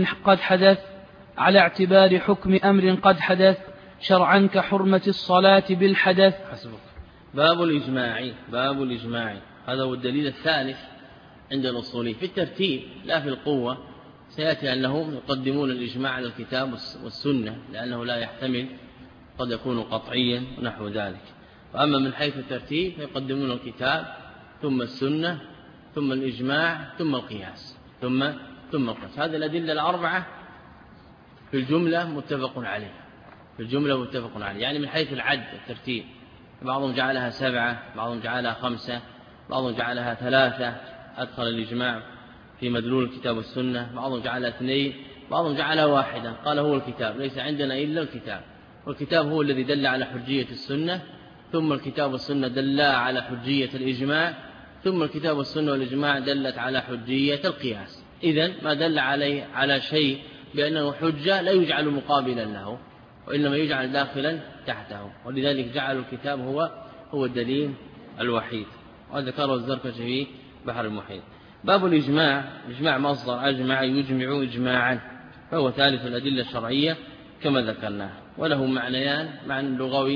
أمر قد حدث شرعا كحرمة الصلاة بالحدث. حسبك. باب الإجماع هذا هو الدليل الثالث عند الأصولي في الترتيب لا في القوة. سيأتي أنهم يقدمون الإجماع على الكتاب والسنة لأنه لا يحتمل، قد يكون قطعيا ونحو ذلك. وأما من حيث الترتيب فيقدمون الكتاب ثم السنة ثم الإجماع ثم القياس ثم القياس. هذه الأدلة 4 في الجملة متفق عليها، يعني من حيث العد الترتيب، بعضهم جعلها 7، بعضهم جعلها 5، بعضهم جعلها 3 أدخل الإجماع في مدلول الكتاب والسنة، بعضهم جعلها 2، بعضهم جعلها 1 قال هو الكتاب، ليس عندنا إلا الكتاب، والكتاب هو الذي دل على حجية السنة، ثم الكتاب والسنة دل على حجية الإجماع، ثم الكتاب والسنة والإجماع دلت على حجية القياس. إذن ما دل عليه على شيء بأنه حجة لا يجعل مقابلا له، وإنما يجعل داخلا تحته، ولذلك جعل الكتاب هو الدليل الوحيد، وذكره الزركشي في بحر المحيط. باب الإجماع. الإجماع مصدر أجمع يجمع إجماعا، فهو ثالث الأدلة الشرعية كما ذكرناه، وله معنيان: معنى لغوي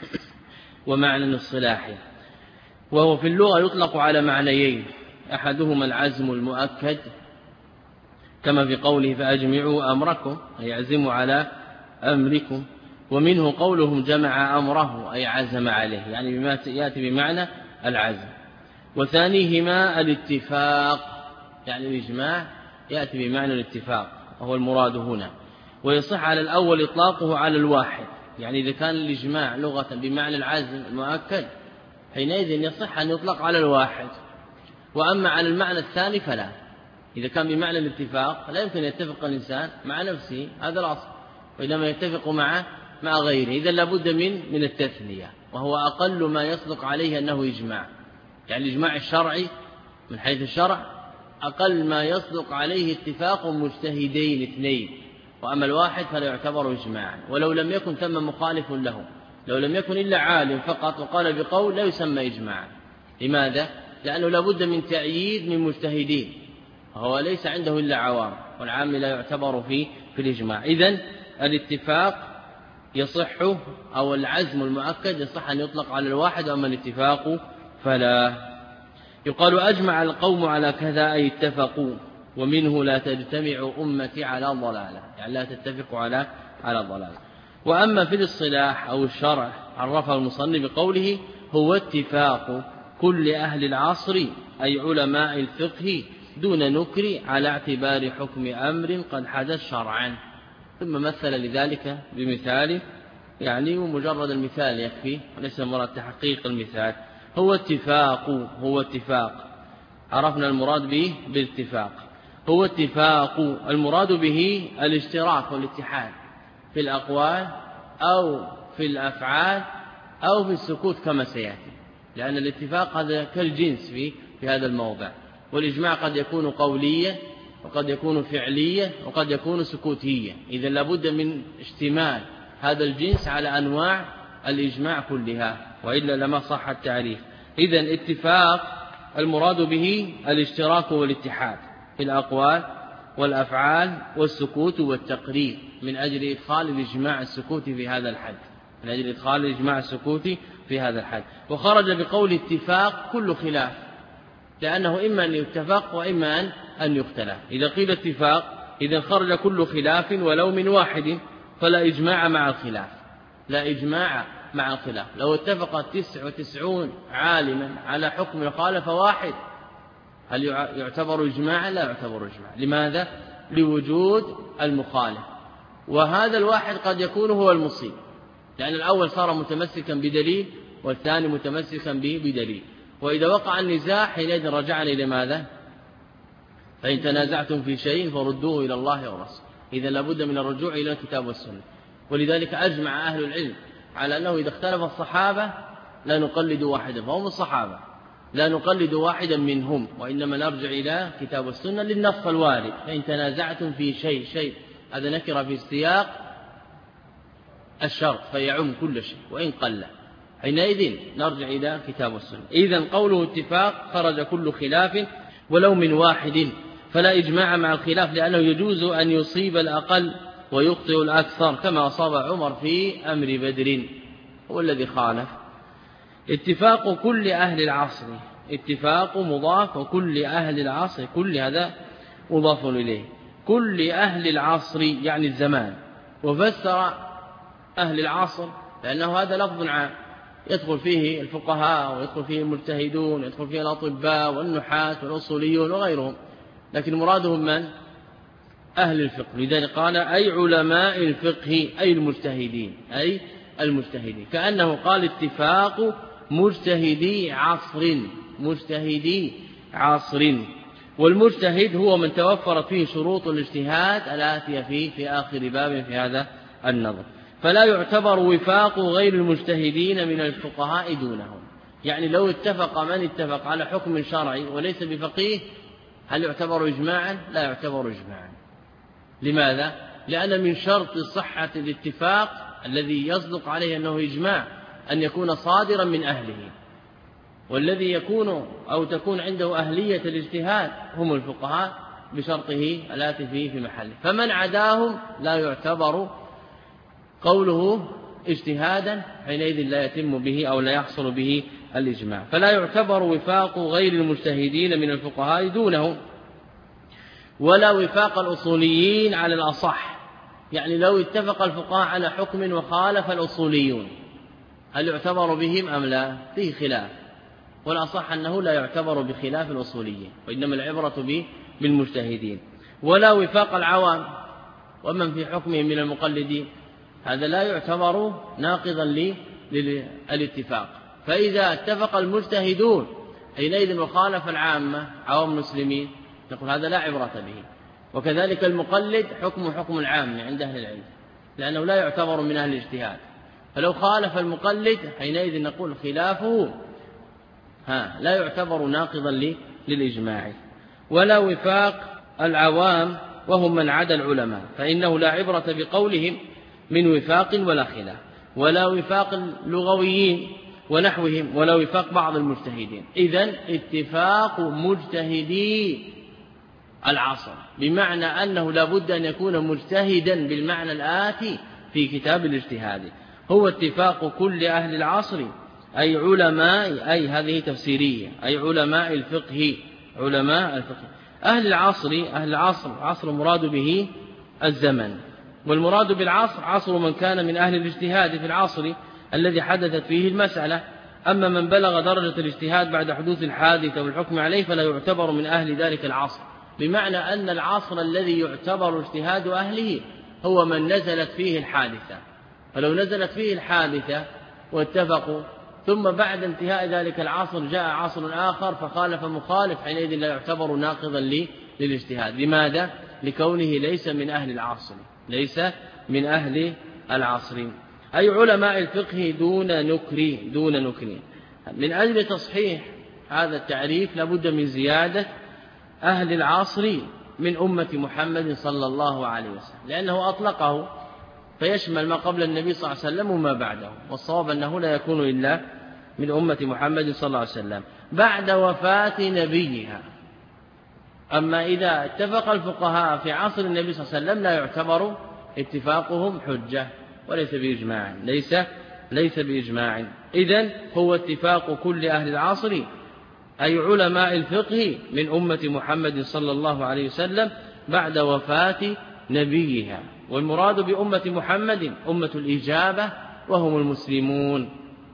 ومعنى اصطلاحي. وهو في اللغة يطلق على معنيين: أحدهما العزم المؤكد كما في قوله فأجمعوا أمركم، أي يعزم على أمركم، ومنه قولهم جمع أمره أي عزم عليه، يعني بما يأتي بمعنى العزم. وثانيهما الاتفاق، يعني الإجماع يأتي بمعنى الاتفاق وهو المراد هنا، ويصح على الأول إطلاقه على الواحد، يعني إذا كان الإجماع لغة بمعنى العزم المؤكد حينئذ يصح أن يطلق على الواحد، وأما على المعنى الثاني فلا. إذا كان بمعنى الاتفاق لا يمكن يتفق الإنسان مع نفسه، هذا الأصل، وإنما يتفق مع غيره، إذا لابد من التثنية، وهو أقل ما يصدق عليه أنه إجماع. يعني الإجماع الشرعي من حيث الشرع أقل ما يصدق عليه اتفاق مجتهدين اثنين، وأما الواحد فلا يعتبر إجماعا، ولو لم يكن ثم مخالف له، لو لم يكن إلا عالم فقط وقال بقول لا يسمى إجماعا. لماذا؟ لأنه لابد من تأييد من مجتهدين، وهو ليس عنده إلا عوام، والعام لا يعتبر في الإجماع. إذن الاتفاق يصح، أو العزم المؤكد يصح أن يطلق على الواحد، وأما الاتفاق فلا. يقال أجمع القوم على كذا أي اتفقوا، ومنه لا تجتمع أمتي على ضلالة، يعني لا تتفق على ضلالة. وأما في الاصطلاح أو الشرع عرفه المصنف بقوله هو اتفاق كل أهل العصر أي علماء الفقه دون نكر على اعتبار حكم أمر قد حدث شرعا. ثم مثل لذلك بمثال، يعني ومجرد المثال يكفي وليس مراد تحقيق المثال. هو اتفاق عرفنا المراد به بالاتفاق. هو اتفاق المراد به الاشتراك والاتحاد في الأقوال أو في الأفعال أو في السكوت كما سيأتي، لأن الاتفاق هذا كالجنس في هذا الموضع، والإجماع قد يكون قولية وقد يكون فعلية وقد يكون سكوتية. إذا لابد من اشتمال هذا الجنس على أنواع الإجماع كلها، وإلا لما صح التعريف. إذن اتفاق المراد به الاشتراك والاتحاد في الأقوال والأفعال والسكوت والتقرير، من أجل إدخال الإجماع السكوتي في هذا الحد، من أجل إدخال الإجماع السكوتي في هذا الحد. وخرج بقول اتفاق كل خلاف، لأنه إما أن يتفق وإما أن يختلف. إذا قيل اتفاق إذا خرج كل خلاف ولو من واحد، فلا إجماع مع الخلاف، لا إجماع مع الخلاف. لو اتفق 99 عالما على حكم خالف واحد، هل يعتبر إجماعا؟ لا يعتبر إجماع. لماذا؟ لوجود المخالف، وهذا الواحد قد يكون هو المصيب، لأن الأول صار متمسكا بدليل والثاني متمسكا بدليل. وإذا وقع النزاع حينئذ رجعنا إلى ماذا؟ فإن تنازعتم في شيء فردوه إلى الله ورسوله. إذا لابد من الرجوع إلى الكتاب والسنة. ولذلك أجمع أهل العلم على أنه إذا اختلف الصحابة لا نقلد واحدا، فهم الصحابة، لا نقلد واحدا منهم، وإنما نرجع إلى كتاب والسنة للنص الوارد. فإن تنازعتم في شيء هذا نكر في سياق الشرط فيعم كل شيء وإن قل، حينئذ نرجع إلى كتاب والسنة. إذن قوله اتفاق خرج كل خلاف ولو من واحد، فلا إجماع مع الخلاف، لأنه يجوز أن يصيب الأقل ويخطئ الأكثر، كما أصاب عمر في أمر بدر هو الذي خالف. اتفاق كل أهل العصر، اتفاق مضاف، وكل أهل العصر كل هذا مضاف إليه. كل أهل العصر يعني الزمان، وفسر أهل العصر لأنه هذا لفظ عام يدخل فيه الفقهاء ويدخل فيه المجتهدون ويدخل فيه الأطباء والنحاة والأصوليون وغيرهم، لكن مرادهم من؟ أهل الفقه. لذلك قال أي علماء الفقه أي المجتهدين، أي المجتهدين، كأنه قال اتفاق مجتهدي عصر. والمجتهد هو من توفرت فيه شروط الاجتهاد الآتية في آخر باب في هذا النظر. فلا يعتبر وفاق غير المجتهدين من الفقهاء دونهم، يعني لو اتفق من اتفق على حكم شرعي وليس بفقيه هل يعتبر إجماعا؟ لا يعتبر إجماعا. لماذا؟ لأن من شرط صحة الاتفاق الذي يصدق عليه أنه إجماع أن يكون صادرا من أهله، والذي يكون أو تكون عنده أهلية الاجتهاد هم الفقهاء بشرطه الآتي فيه في محله، فمن عداهم لا يعتبر قوله اجتهادا، حينئذ لا يتم به أو لا يحصل به الإجماع. فلا يعتبر وفاق غير المجتهدين من الفقهاء دونه، ولا وفاق الأصوليين على الأصح. يعني لو اتفق الفقهاء على حكم وخالف الأصوليون هل يعتبر بهم أم لا؟ فيه خلاف، والأصح أنه لا يعتبر بخلاف الأصوليين، وإنما العبرة بالمجتهدين. ولا وفاق العوام ومن في حكمهم من المقلدين، هذا لا يعتبر ناقضا للاتفاق. فإذا اتفق المجتهدون حينئذ وخالف العامة عوام المسلمين نقول هذا لا عبرة به. وكذلك المقلد حكم العام عند أهل العلم، لأنه لا يعتبر من أهل الاجتهاد، فلو خالف المقلد حينئذ نقول خلافه لا يعتبر ناقضا للإجماع. ولا وفاق العوام وهم من عدا العلماء، فإنه لا عبرة بقولهم من وفاق ولا خلاف. ولا وفاق اللغويين ونحوهم، ولا وفاق بعض المجتهدين. إذن اتفاق مجتهدي العصر، بمعنى أنه لا بد أن يكون مجتهدا بالمعنى الآتي في كتاب الاجتهاد، هو اتفاق كل أهل العصر أي علماء، أي هذه تفسيرية، أي علماء الفقه. علماء الفقه أهل العصر عصر مراد به الزمن، والمراد بالعصر عصر من كان من أهل الاجتهاد في العصر الذي حدثت فيه المسألة. أما من بلغ درجة الاجتهاد بعد حدوث الحادثة والحكم عليه فلا يعتبر من أهل ذلك العصر، بمعنى أن العصر الذي يعتبر اجتهاد أهله هو من نزلت فيه الحادثة. فلو نزلت فيه الحادثة واتفقوا ثم بعد انتهاء ذلك العصر جاء عصر آخر فخالف مخالف، حينئذ لا يعتبر ناقضا للاجتهاد. لماذا؟ لكونه ليس من أهل العصر، ليس من أهل العصر. أي علماء الفقه دون نكر. من أجل تصحيح هذا التعريف لابد من زيادة أهل العصر من أمة محمد صلى الله عليه وسلم، لأنه أطلقه فيشمل ما قبل النبي صلى الله عليه وسلم وما بعده، والصواب أنه لا يكون إلا من أمة محمد صلى الله عليه وسلم بعد وفاة نبيها. أما إذا اتفق الفقهاء في عصر النبي صلى الله عليه وسلم لا يعتبر اتفاقهم حجة وليس بإجماع، ليس بإجماع. إذن هو اتفاق كل أهل العصر أي علماء الفقه من أمة محمد صلى الله عليه وسلم بعد وفاة نبيها. والمراد بأمة محمد أمة الإجابة وهم المسلمون.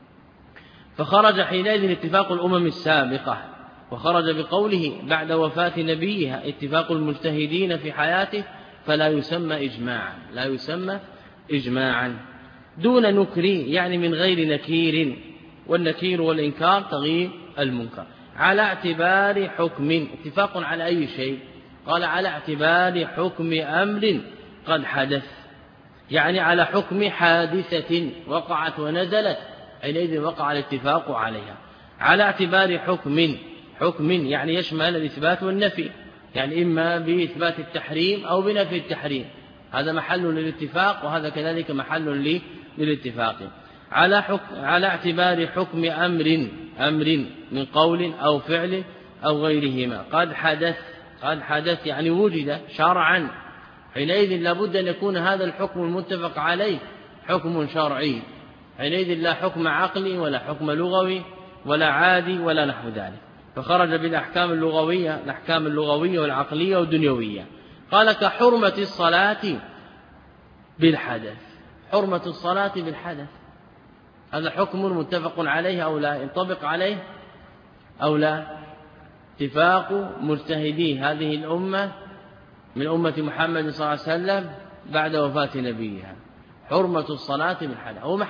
فخرج حينئذ اتفاق الأمم السابقة، وخرج بقوله بعد وفاة نبيها اتفاق المجتهدين في حياته، فلا يسمى إجماعا، لا يسمى إجماعا. دون نكر يعني من غير نكير، والنكير والإنكار تغيير المنكر. على اعتبار حكم، اتفاق على أي شيء؟ قال على اعتبار حكم أمر قد حدث، يعني على حكم حادثة وقعت ونزلت، حينئذ وقع الاتفاق عليها. على اعتبار حكم يعني يشمل الإثبات والنفي، يعني إما بإثبات التحريم أو بنفي التحريم، هذا محل للاتفاق وهذا كذلك محل للاتفاق. على اعتبار حكم أمر من قول أو فعل أو غيرهما قد حدث يعني وجد شرعا، حينئذ لابد أن يكون هذا الحكم المتفق عليه حكم شرعي، حينئذ لا حكم عقلي ولا حكم لغوي ولا عادي ولا نحو ذلك. فخرج بالأحكام اللغوية، الأحكام اللغوية والعقلية والدنيوية. قال كحرمة الصلاة بالحدث. حرمة الصلاة بالحدث هذا حكم متفق عليه أو لا، ينطبق عليه أو لا؟ اتفاق مجتهدي هذه الأمة من أمة محمد صلى الله عليه وسلم بعد وفاة نبيها، حرمة الصلاة بالحدث هو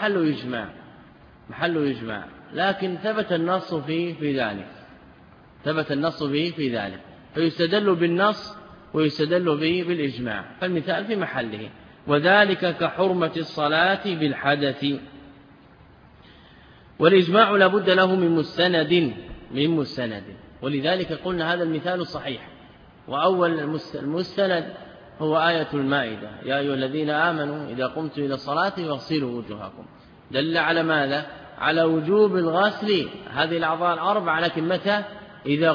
محل إجماع، لكن ثبت النص في ذلك، ثبت النص في ذلك، فيستدل بالنص ويستدل به بالإجماع، فالمثال في محله. وذلك كحرمة الصلاة بالحدث. والإجماع لا بد له من مستند ولذلك قلنا هذا المثال الصحيح. وأول المستند هو آية المائدة: يا أيها الذين آمنوا إذا قمتم إلى الصلاة فاغسلوا وجوهكم. دل على ماذا؟ على وجوب الغسل هذه الأعضاء الأربع، لكن متى؟ إذا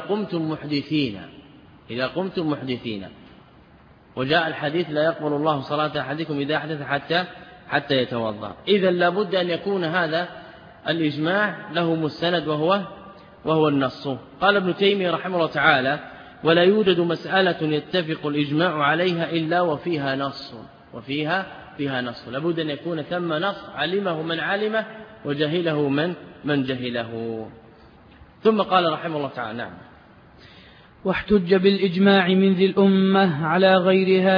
قمتم محدثين. وجاء الحديث: لا يقبل الله صلاة أحدكم إذا أحدث حتى يتوضأ. إذن لا بد أن يكون هذا الإجماع له مستند وهو النص. قال ابن تيمية رحمه الله تعالى: ولا يوجد مسألة يتفق الإجماع عليها إلا وفيها نص. لابد أن يكون ثم نص علمه من علمه وجهله من جهله. ثم قال رحمه الله تعالى: نعم. واحتج بالإجماع من ذي الأمة على غيرها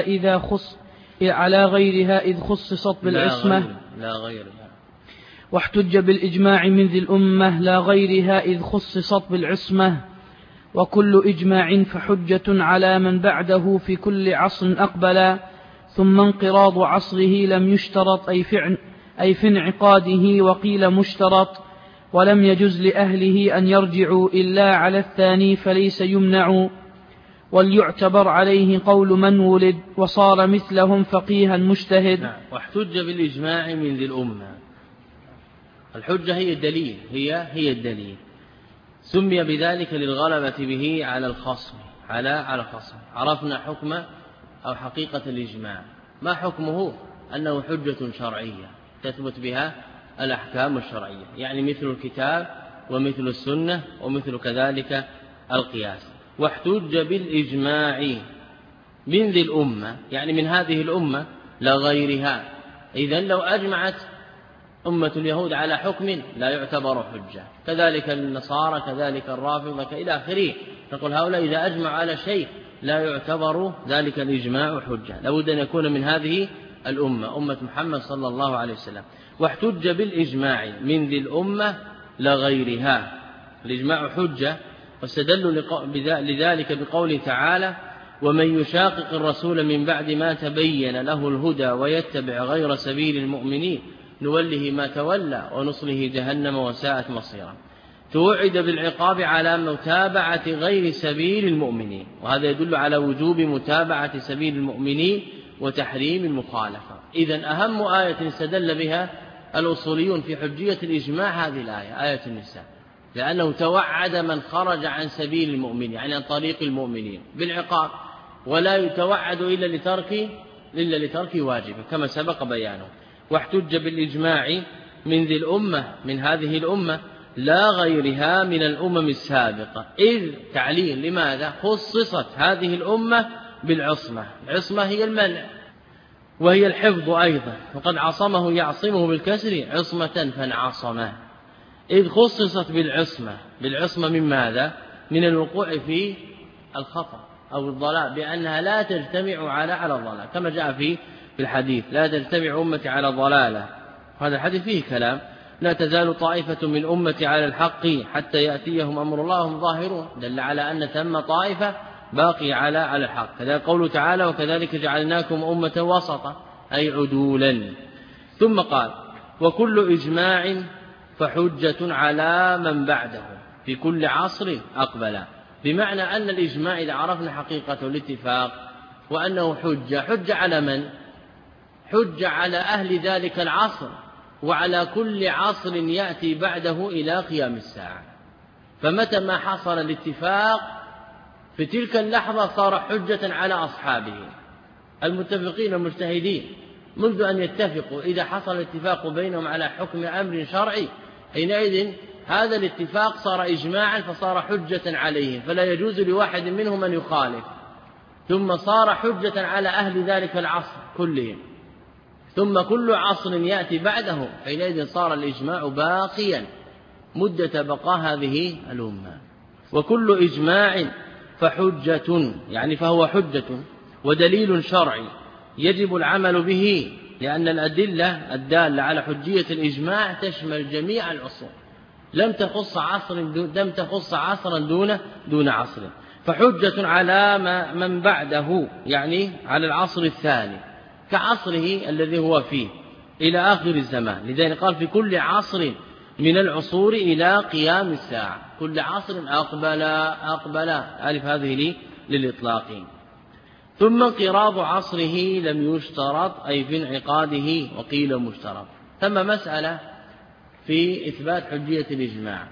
إذ خصصت بالعصمة. واحتج بالإجماع من ذي الأمة لا غيرها إذ خصصت بالعصمة، وكل إجماع فحجة على من بعده في كل عصر أقبلا، ثم انقراض عصره لم يشترط أي في انعقاده، وقيل مشترط، ولم يجز لأهله أن يرجعوا إلا على الثاني فليس يمنع، وليعتبر عليه قول من ولد وصار مثلهم فقيها مجتهد. واحتج بالإجماع من ذي الأمة. الحجة هي الدليل، هي الدليل. سمي بذلك للغلبة به على الخصم. عرفنا حكم أو حقيقة الإجماع. ما حكمه؟ أنه حجة شرعية تثبت بها الأحكام الشرعية، يعني مثل الكتاب ومثل السنة ومثل كذلك القياس. واحتج بالإجماع من ذي الأمة، يعني من هذه الأمة لا غيرها. إذن لو أجمعت أمة اليهود على حكم لا يعتبر حجة، كذلك النصارى، كذلك الرافضة إلى آخره. نقول هؤلاء إذا أجمعوا على شيء لا يعتبر ذلك الإجماع حجة، لابد أن يكون من هذه الأمة، أمة محمد صلى الله عليه وسلم. واحتج بالإجماع من ذي الأمة لا غيرها. الإجماع حجة، واستدلوا لذلك بقوله تعالى: ومن يشاقق الرسول من بعد ما تبين له الهدى ويتبع غير سبيل المؤمنين نوله ما تولى ونصله جهنم وساءت مصيرا. توعد بالعقاب على متابعة غير سبيل المؤمنين، وهذا يدل على وجوب متابعة سبيل المؤمنين وتحريم المخالفة. إذن أهم آية استدل بها الأصوليون في حجية الإجماع هذه الآية، آية النساء، لأنه توعد من خرج عن سبيل المؤمنين، يعني عن طريق المؤمنين، بالعقاب، ولا يتوعد إلا لترك واجبه كما سبق بيانه. واحتج بالإجماع من ذي الأمة، من هذه الأمة لا غيرها من الأمم السابقة، إذ تعليل لماذا خصصت هذه الأمة بالعصمة. العصمة هي المنع وهي الحفظ أيضا، وقد يعصمه بالكسر عصمة فانعصمه. إذ خصصت بالعصمة من ماذا؟ من الوقوع في الخطأ أو الضلال، بأنها لا تجتمع على الضلال، كما جاء في الحديث: لا تجتمع أمتي على ضلالة. هذا الحديث فيه كلام: لا تزال طائفة من أمتي على الحق حتى يأتيهم أمر الله وهم ظاهرون. دل على أن ثم طائفة باقي على الحق. كذا قوله تعالى: وكذلك جعلناكم أمة وسطا، أي عدولا. ثم قال: وكل إجماع فحجة على من بعده في كل عصر أقبل. بمعنى أن الإجماع إذا عرفنا حقيقة الاتفاق وأنه حجة على من؟ حجة على أهل ذلك العصر وعلى كل عصر يأتي بعده إلى قيام الساعة. فمتى ما حصل الاتفاق في تلك اللحظة صار حجة على أصحابه المتفقين المجتهدين، منذ أن يتفقوا. إذا حصل الاتفاق بينهم على حكم أمر شرعي، حينئذ هذا الاتفاق صار إجماعا فصار حجة عليهم، فلا يجوز لواحد منهم أن يخالف. ثم صار حجة على أهل ذلك العصر كلهم، ثم كل عصر يأتي بعده، حينئذ صار الإجماع باقيا مدة بقاء هذه الأمة. وكل إجماع فحجة، يعني فهو حجة ودليل شرعي يجب العمل به، لأن الأدلة الدالة على حجية الإجماع تشمل جميع العصور، لم تخص عصرا دون عصر. فحجة على من بعده، يعني على العصر الثاني كعصره الذي هو فيه إلى آخر الزمان. لذلك قال: في كل عصر من العصور إلى قيام الساعة، كل عصر أقبل ألف هذه للإطلاق. ثم انقراض عصره لم يشترط أي في انعقاده، وقيل مشترط. ثم مسألة في إثبات حجية الإجماع،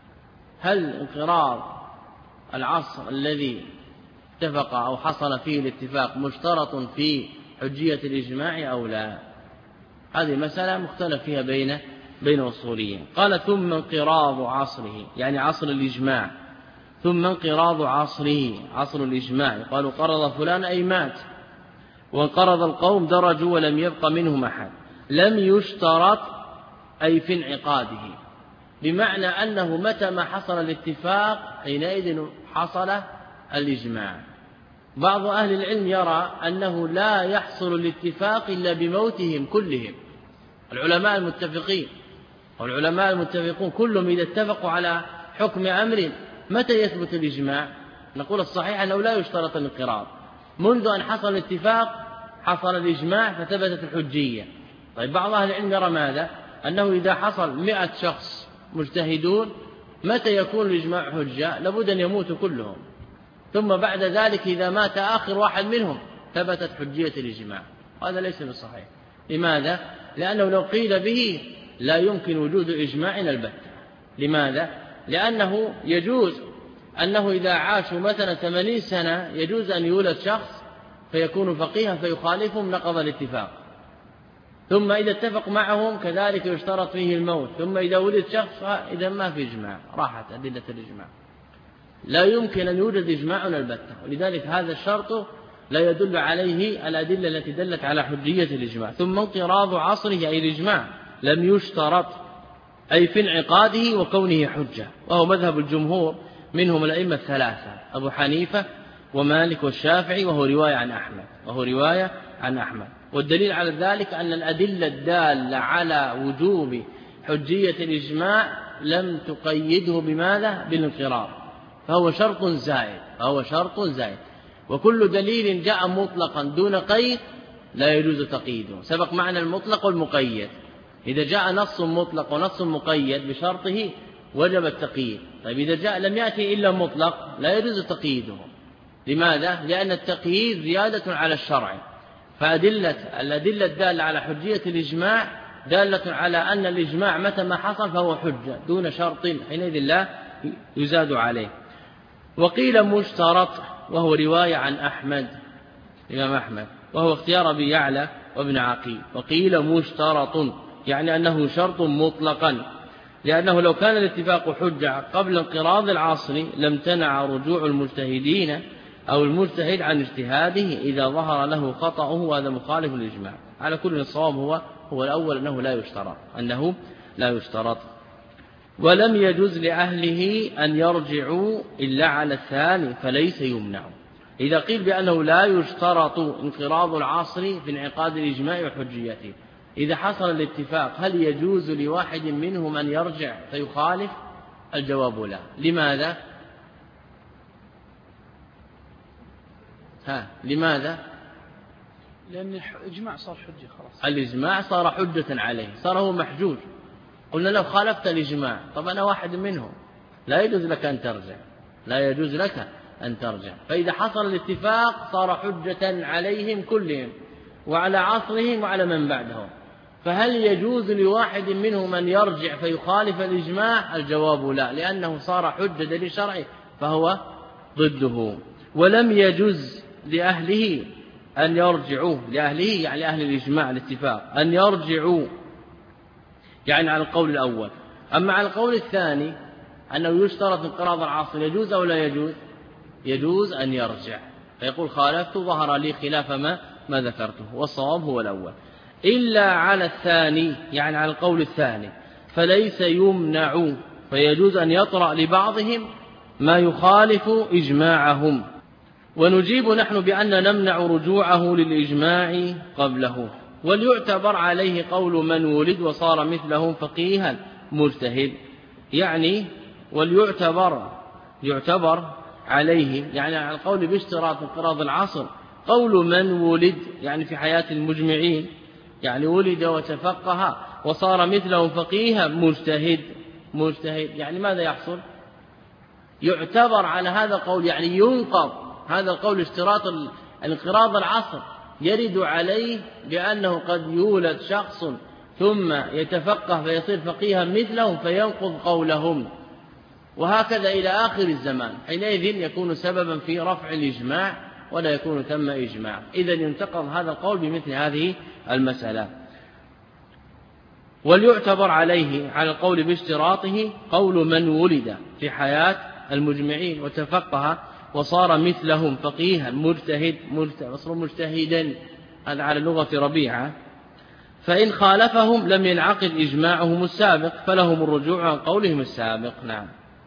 هل انقراض العصر الذي اتفق أو حصل فيه الاتفاق مشترط في حجية الإجماع أو لا؟ هذه مسألة مختلف فيها بين أصوليين. قال ثم انقراض عصره يعني عصر الإجماع، ثم انقراض عصره عصر الإجماع، قالوا قرض فلان أي مات، وانقرض القوم درجوا ولم يبق منهم أحد، لم يشترط أي في انعقاده، بمعنى أنه متى ما حصل الاتفاق حينئذ حصل الإجماع. بعض أهل العلم يرى أنه لا يحصل الاتفاق إلا بموتهم كلهم، العلماء المتفقين والعلماء المتفقون كلهم إذا اتفقوا على حكم أمر متى يثبت الإجماع؟ نقول الصحيح أنه لا يشترط الانقراض، منذ أن حصل الاتفاق حصل الإجماع فثبتت الحجية. طيب بعض أهل العلم يرى ماذا؟ أنه إذا حصل 100 شخص مجتهدون متى يكون الإجماع حجة؟ لابد أن يموتوا كلهم، ثم بعد ذلك إذا مات آخر واحد منهم ثبتت حجية الإجماع. هذا ليس بالصحيح. لماذا؟ لأنه لو قيل به لا يمكن وجود إجماع البتة. لماذا؟ لأنه يجوز أنه إذا عاشوا مثلا 80 سنة يجوز أن يولد شخص فيكون فقيها فيخالفهم نقض الاتفاق، ثم إذا اتفق معهم كذلك يشترط فيه الموت، ثم إذا ولد شخص إذا ما في إجماع، راحت أدلة الإجماع، لا يمكن أن يوجد إجماع البتة. ولذلك هذا الشرط لا يدل عليه الأدلة التي دلت على حجية الإجماع. ثم انقراض عصره أي الإجماع لم يشترط أي في انعقاده وكونه حجة، وهو مذهب الجمهور منهم الأئمة الثلاثة أبو حنيفة ومالك والشافعي، وهو رواية عن أحمد. والدليل على ذلك أن الأدلة الدالة على وجوب حجية الإجماع لم تقيده بماذا؟ بالانقراض، فهو شرط زائد. وكل دليل جاء مطلقا دون قيد لا يجوز تقييده. سبق معنى المطلق والمقيد، إذا جاء نص مطلق ونص مقيد بشرطه وجب التقييد. طيب إذا جاء لم يأتي إلا مطلق لا يجوز تقييده. لماذا؟ لأن التقييد زيادة على الشرع، فالأدلة الدالة على حجية الإجماع دالة على أن الإجماع متى ما حصل فهو حجة دون شرط، حينئذ لا يزاد عليه. وقيل مشترط وهو رواية عن الإمام أحمد، وهو اختيار أبي يعلى وابن عقيل. وقيل مشترط يعني أنه شرط مطلقا، لأنه لو كان الاتفاق حجة قبل انقراض العصر لم تنع رجوع المجتهدين أو المجتهد عن اجتهاده إذا ظهر له خطأه، وهذا مخالف للإجماع. على كل الصواب هو الأول أنه لا يشترط. ولم يجوز لأهله أن يرجعوا إلا على الثاني فليس يمنع. إذا قيل بأنه لا يشترط انقراض العصر في انعقاد الإجماع وحجيته، إذا حصل الاتفاق هل يجوز لواحد منهم أن يرجع فيخالف؟ الجواب لا. لماذا؟ لماذا؟ لأن الإجماع صار حجة خلاص، الإجماع صار حجة عليه، صار هو محجوج. قلنا لو خالفت الإجماع، طب أنا واحد منهم، لا يجوز لك أن ترجع. فإذا حصل الاتفاق صار حجة عليهم كلهم وعلى عصرهم وعلى من بعدهم. فهل يجوز لواحد منهم أن يرجع فيخالف الإجماع؟ الجواب لا، لأنه صار حجة دليل شرعي فهو ضده. ولم يجوز لأهله أن يرجعوا، لأهله يعني أهل الإجماع الاتفاق، أن يرجعوا يعني على القول الأول. أما على القول الثاني أنه يشترط انقراض العصر، يجوز أو لا يجوز؟ يجوز أن يرجع فيقول خالفت ظهر لي خلاف ما ذكرته، والصواب هو الأول. إلا على الثاني يعني على القول الثاني فليس يمنع، فيجوز أن يطرأ لبعضهم ما يخالف إجماعهم. ونجيب نحن بأن نمنع رجوعه للإجماع قبله. وليعتبر عليه قول من ولد وصار مثلهم فقيها مجتهد، يعني يعتبر عليه يعني على القول باشتراط انقراض العصر قول من ولد يعني في حياة المجمعين، يعني ولد وتفقه وصار مثلهم فقيها مجتهد يعني ماذا يحصل؟ يعتبر على هذا القول، يعني ينقض هذا القول اشتراط انقراض العصر، يرد عليه بأنه قد يولد شخص ثم يتفقه فيصير فقيها مثلهم فينقض قولهم، وهكذا إلى آخر الزمان. حينئذ يكون سببا في رفع الإجماع ولا يكون ثم إجماع. إذن ينتقض هذا القول بمثل هذه المسألة. وليعتبر عليه على القول باشتراطه قول من ولد في حياة المجمعين وتفقه وصار مثلهم فقيها مجتهدا، هذا على لغة ربيعة. فإن خالفهم لم ينعقد إجماعهم السابق فلهم الرجوع عن قولهم السابق. نعم.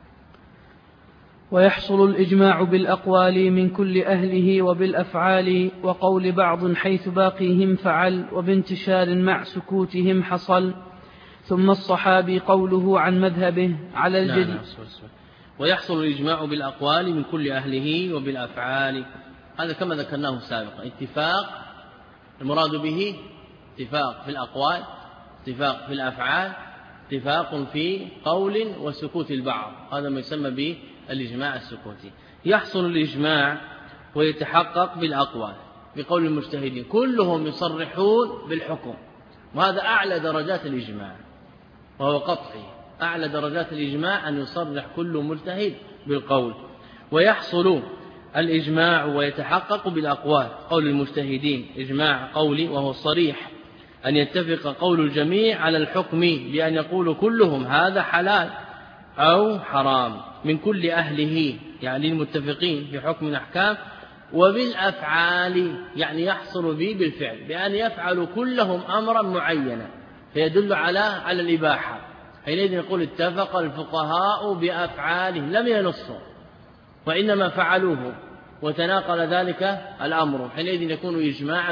ويحصل الإجماع بالأقوال من كل أهله وبالأفعال، وقول بعض حيث باقيهم فعل، وبانتشار مع سكوتهم حصل. ثم الصحابي قوله عن مذهبه على الجديد. ويحصل الإجماع بالأقوال من كل أهله وبالأفعال، هذا كما ذكرناه سابقا. اتفاق المراد به اتفاق في الأقوال، اتفاق في الأفعال، اتفاق في قول وسكوت البعض، هذا ما يسمى به الإجماع السكوتي. يحصل الإجماع ويتحقق بالأقوال بقول المجتهدين كلهم يصرحون بالحكم، وهذا أعلى درجات الإجماع وهو قطعي. أعلى درجات الإجماع أن يصرح كل مجتهد بالقول. ويحصل الإجماع ويتحقق بالأقوال قول المجتهدين إجماع قولي وهو الصريح، أن يتفق قول الجميع على الحكم بأن يقول كلهم هذا حلال أو حرام من كل أهله، يعني المتفقين في حكم الأحكام. وبالأفعال يعني يحصل به بالفعل بأن يفعل كلهم أمرا معينا فيدل على الإباحة. حينئذ نقول اتفق الفقهاء بأفعالهم، لم ينصوا وإنما فعلوه وتناقل ذلك الأمر، حينئذ يكون إجماعا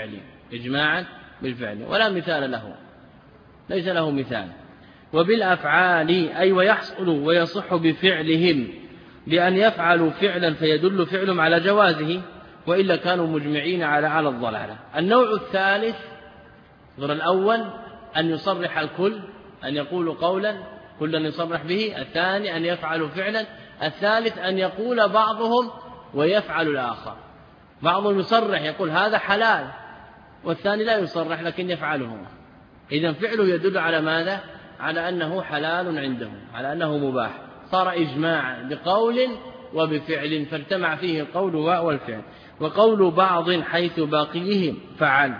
بالفعل ولا مثال له، ليس له مثال. وبالأفعال أي ويحصل ويصح بفعلهم بأن يفعلوا فعلا فيدل فعلهم على جوازه، وإلا كانوا مجمعين على الضلالة. النوع الثالث غير الأول أن يصرح الكل، أن يقول قولا كلا يصرح به. الثاني أن يفعل فعلا. الثالث أن يقول بعضهم ويفعل الآخر، بعضهم يصرح يقول هذا حلال والثاني لا يصرح لكن يفعله. إذن فعله يدل على ماذا؟ على أنه حلال عندهم، على أنه مباح، صار إجماعا بقول وبفعل فاجتمع فيه القول والفعل. وقول بعض حيث باقيهم فعل،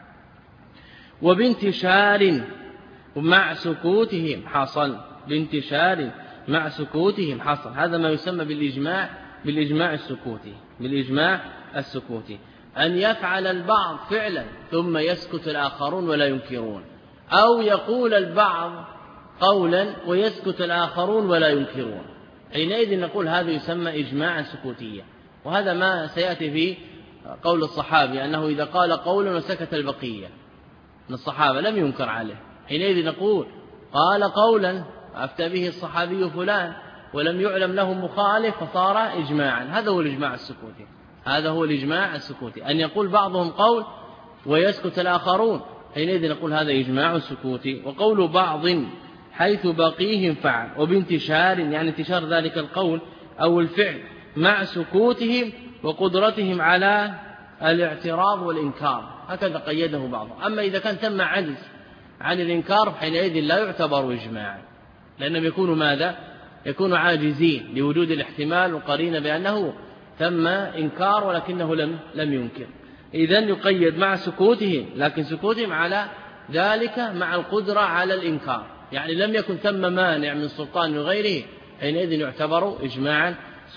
وبانتشار مع سكوتهم حصل. بانتشار مع سكوتهم حصل، هذا ما يسمى بالإجماع السكوتي. أن يفعل البعض فعلا ثم يسكت الآخرون ولا ينكرون، أو يقول البعض قولا ويسكت الآخرون ولا ينكرون، حينئذ نقول هذا يسمى إجماعا سكوتيا. وهذا ما سيأتي في قول الصحابي أنه إذا قال قولا وسكت البقية من الصحابة لم ينكر عليه، حينئذ نقول قال قولا أفتى به الصحابي فلان ولم يعلم له مخالف فصار إجماعا. هذا هو الإجماع السكوتي، أن يقول بعضهم قول ويسكت الآخرون، حينئذ نقول هذا إجماع سكوتي. وقول بعض حيث باقيهم فعل، وبانتشار يعني انتشار ذلك القول أو الفعل مع سكوتهم وقدرتهم على الاعتراض والإنكار، هكذا قيده بعضهم. أما إذا كان تم عجز عن الإنكار حينئذ لا يعتبر إجماعا، لأنهم يكونوا ماذا؟ يكونوا عاجزين لوجود الاحتمال وقرينة بأنه ثم إنكار ولكنه لم ينكر. إذن يقيد مع سكوتهم، لكن سكوتهم على ذلك مع القدرة على الإنكار، يعني لم يكن ثم مانع من سلطان وغيره، حينئذ يعتبر إجماعا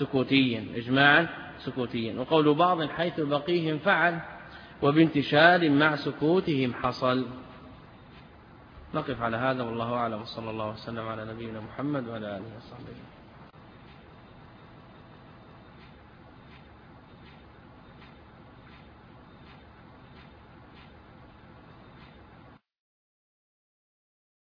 سكوتيا. وقول بعض حيث بقيهم فعل، وبانتشار مع سكوتهم حصل. نقف على هذا والله أعلم، صلى الله وسلم على نبينا محمد وعلى آله وصحبه.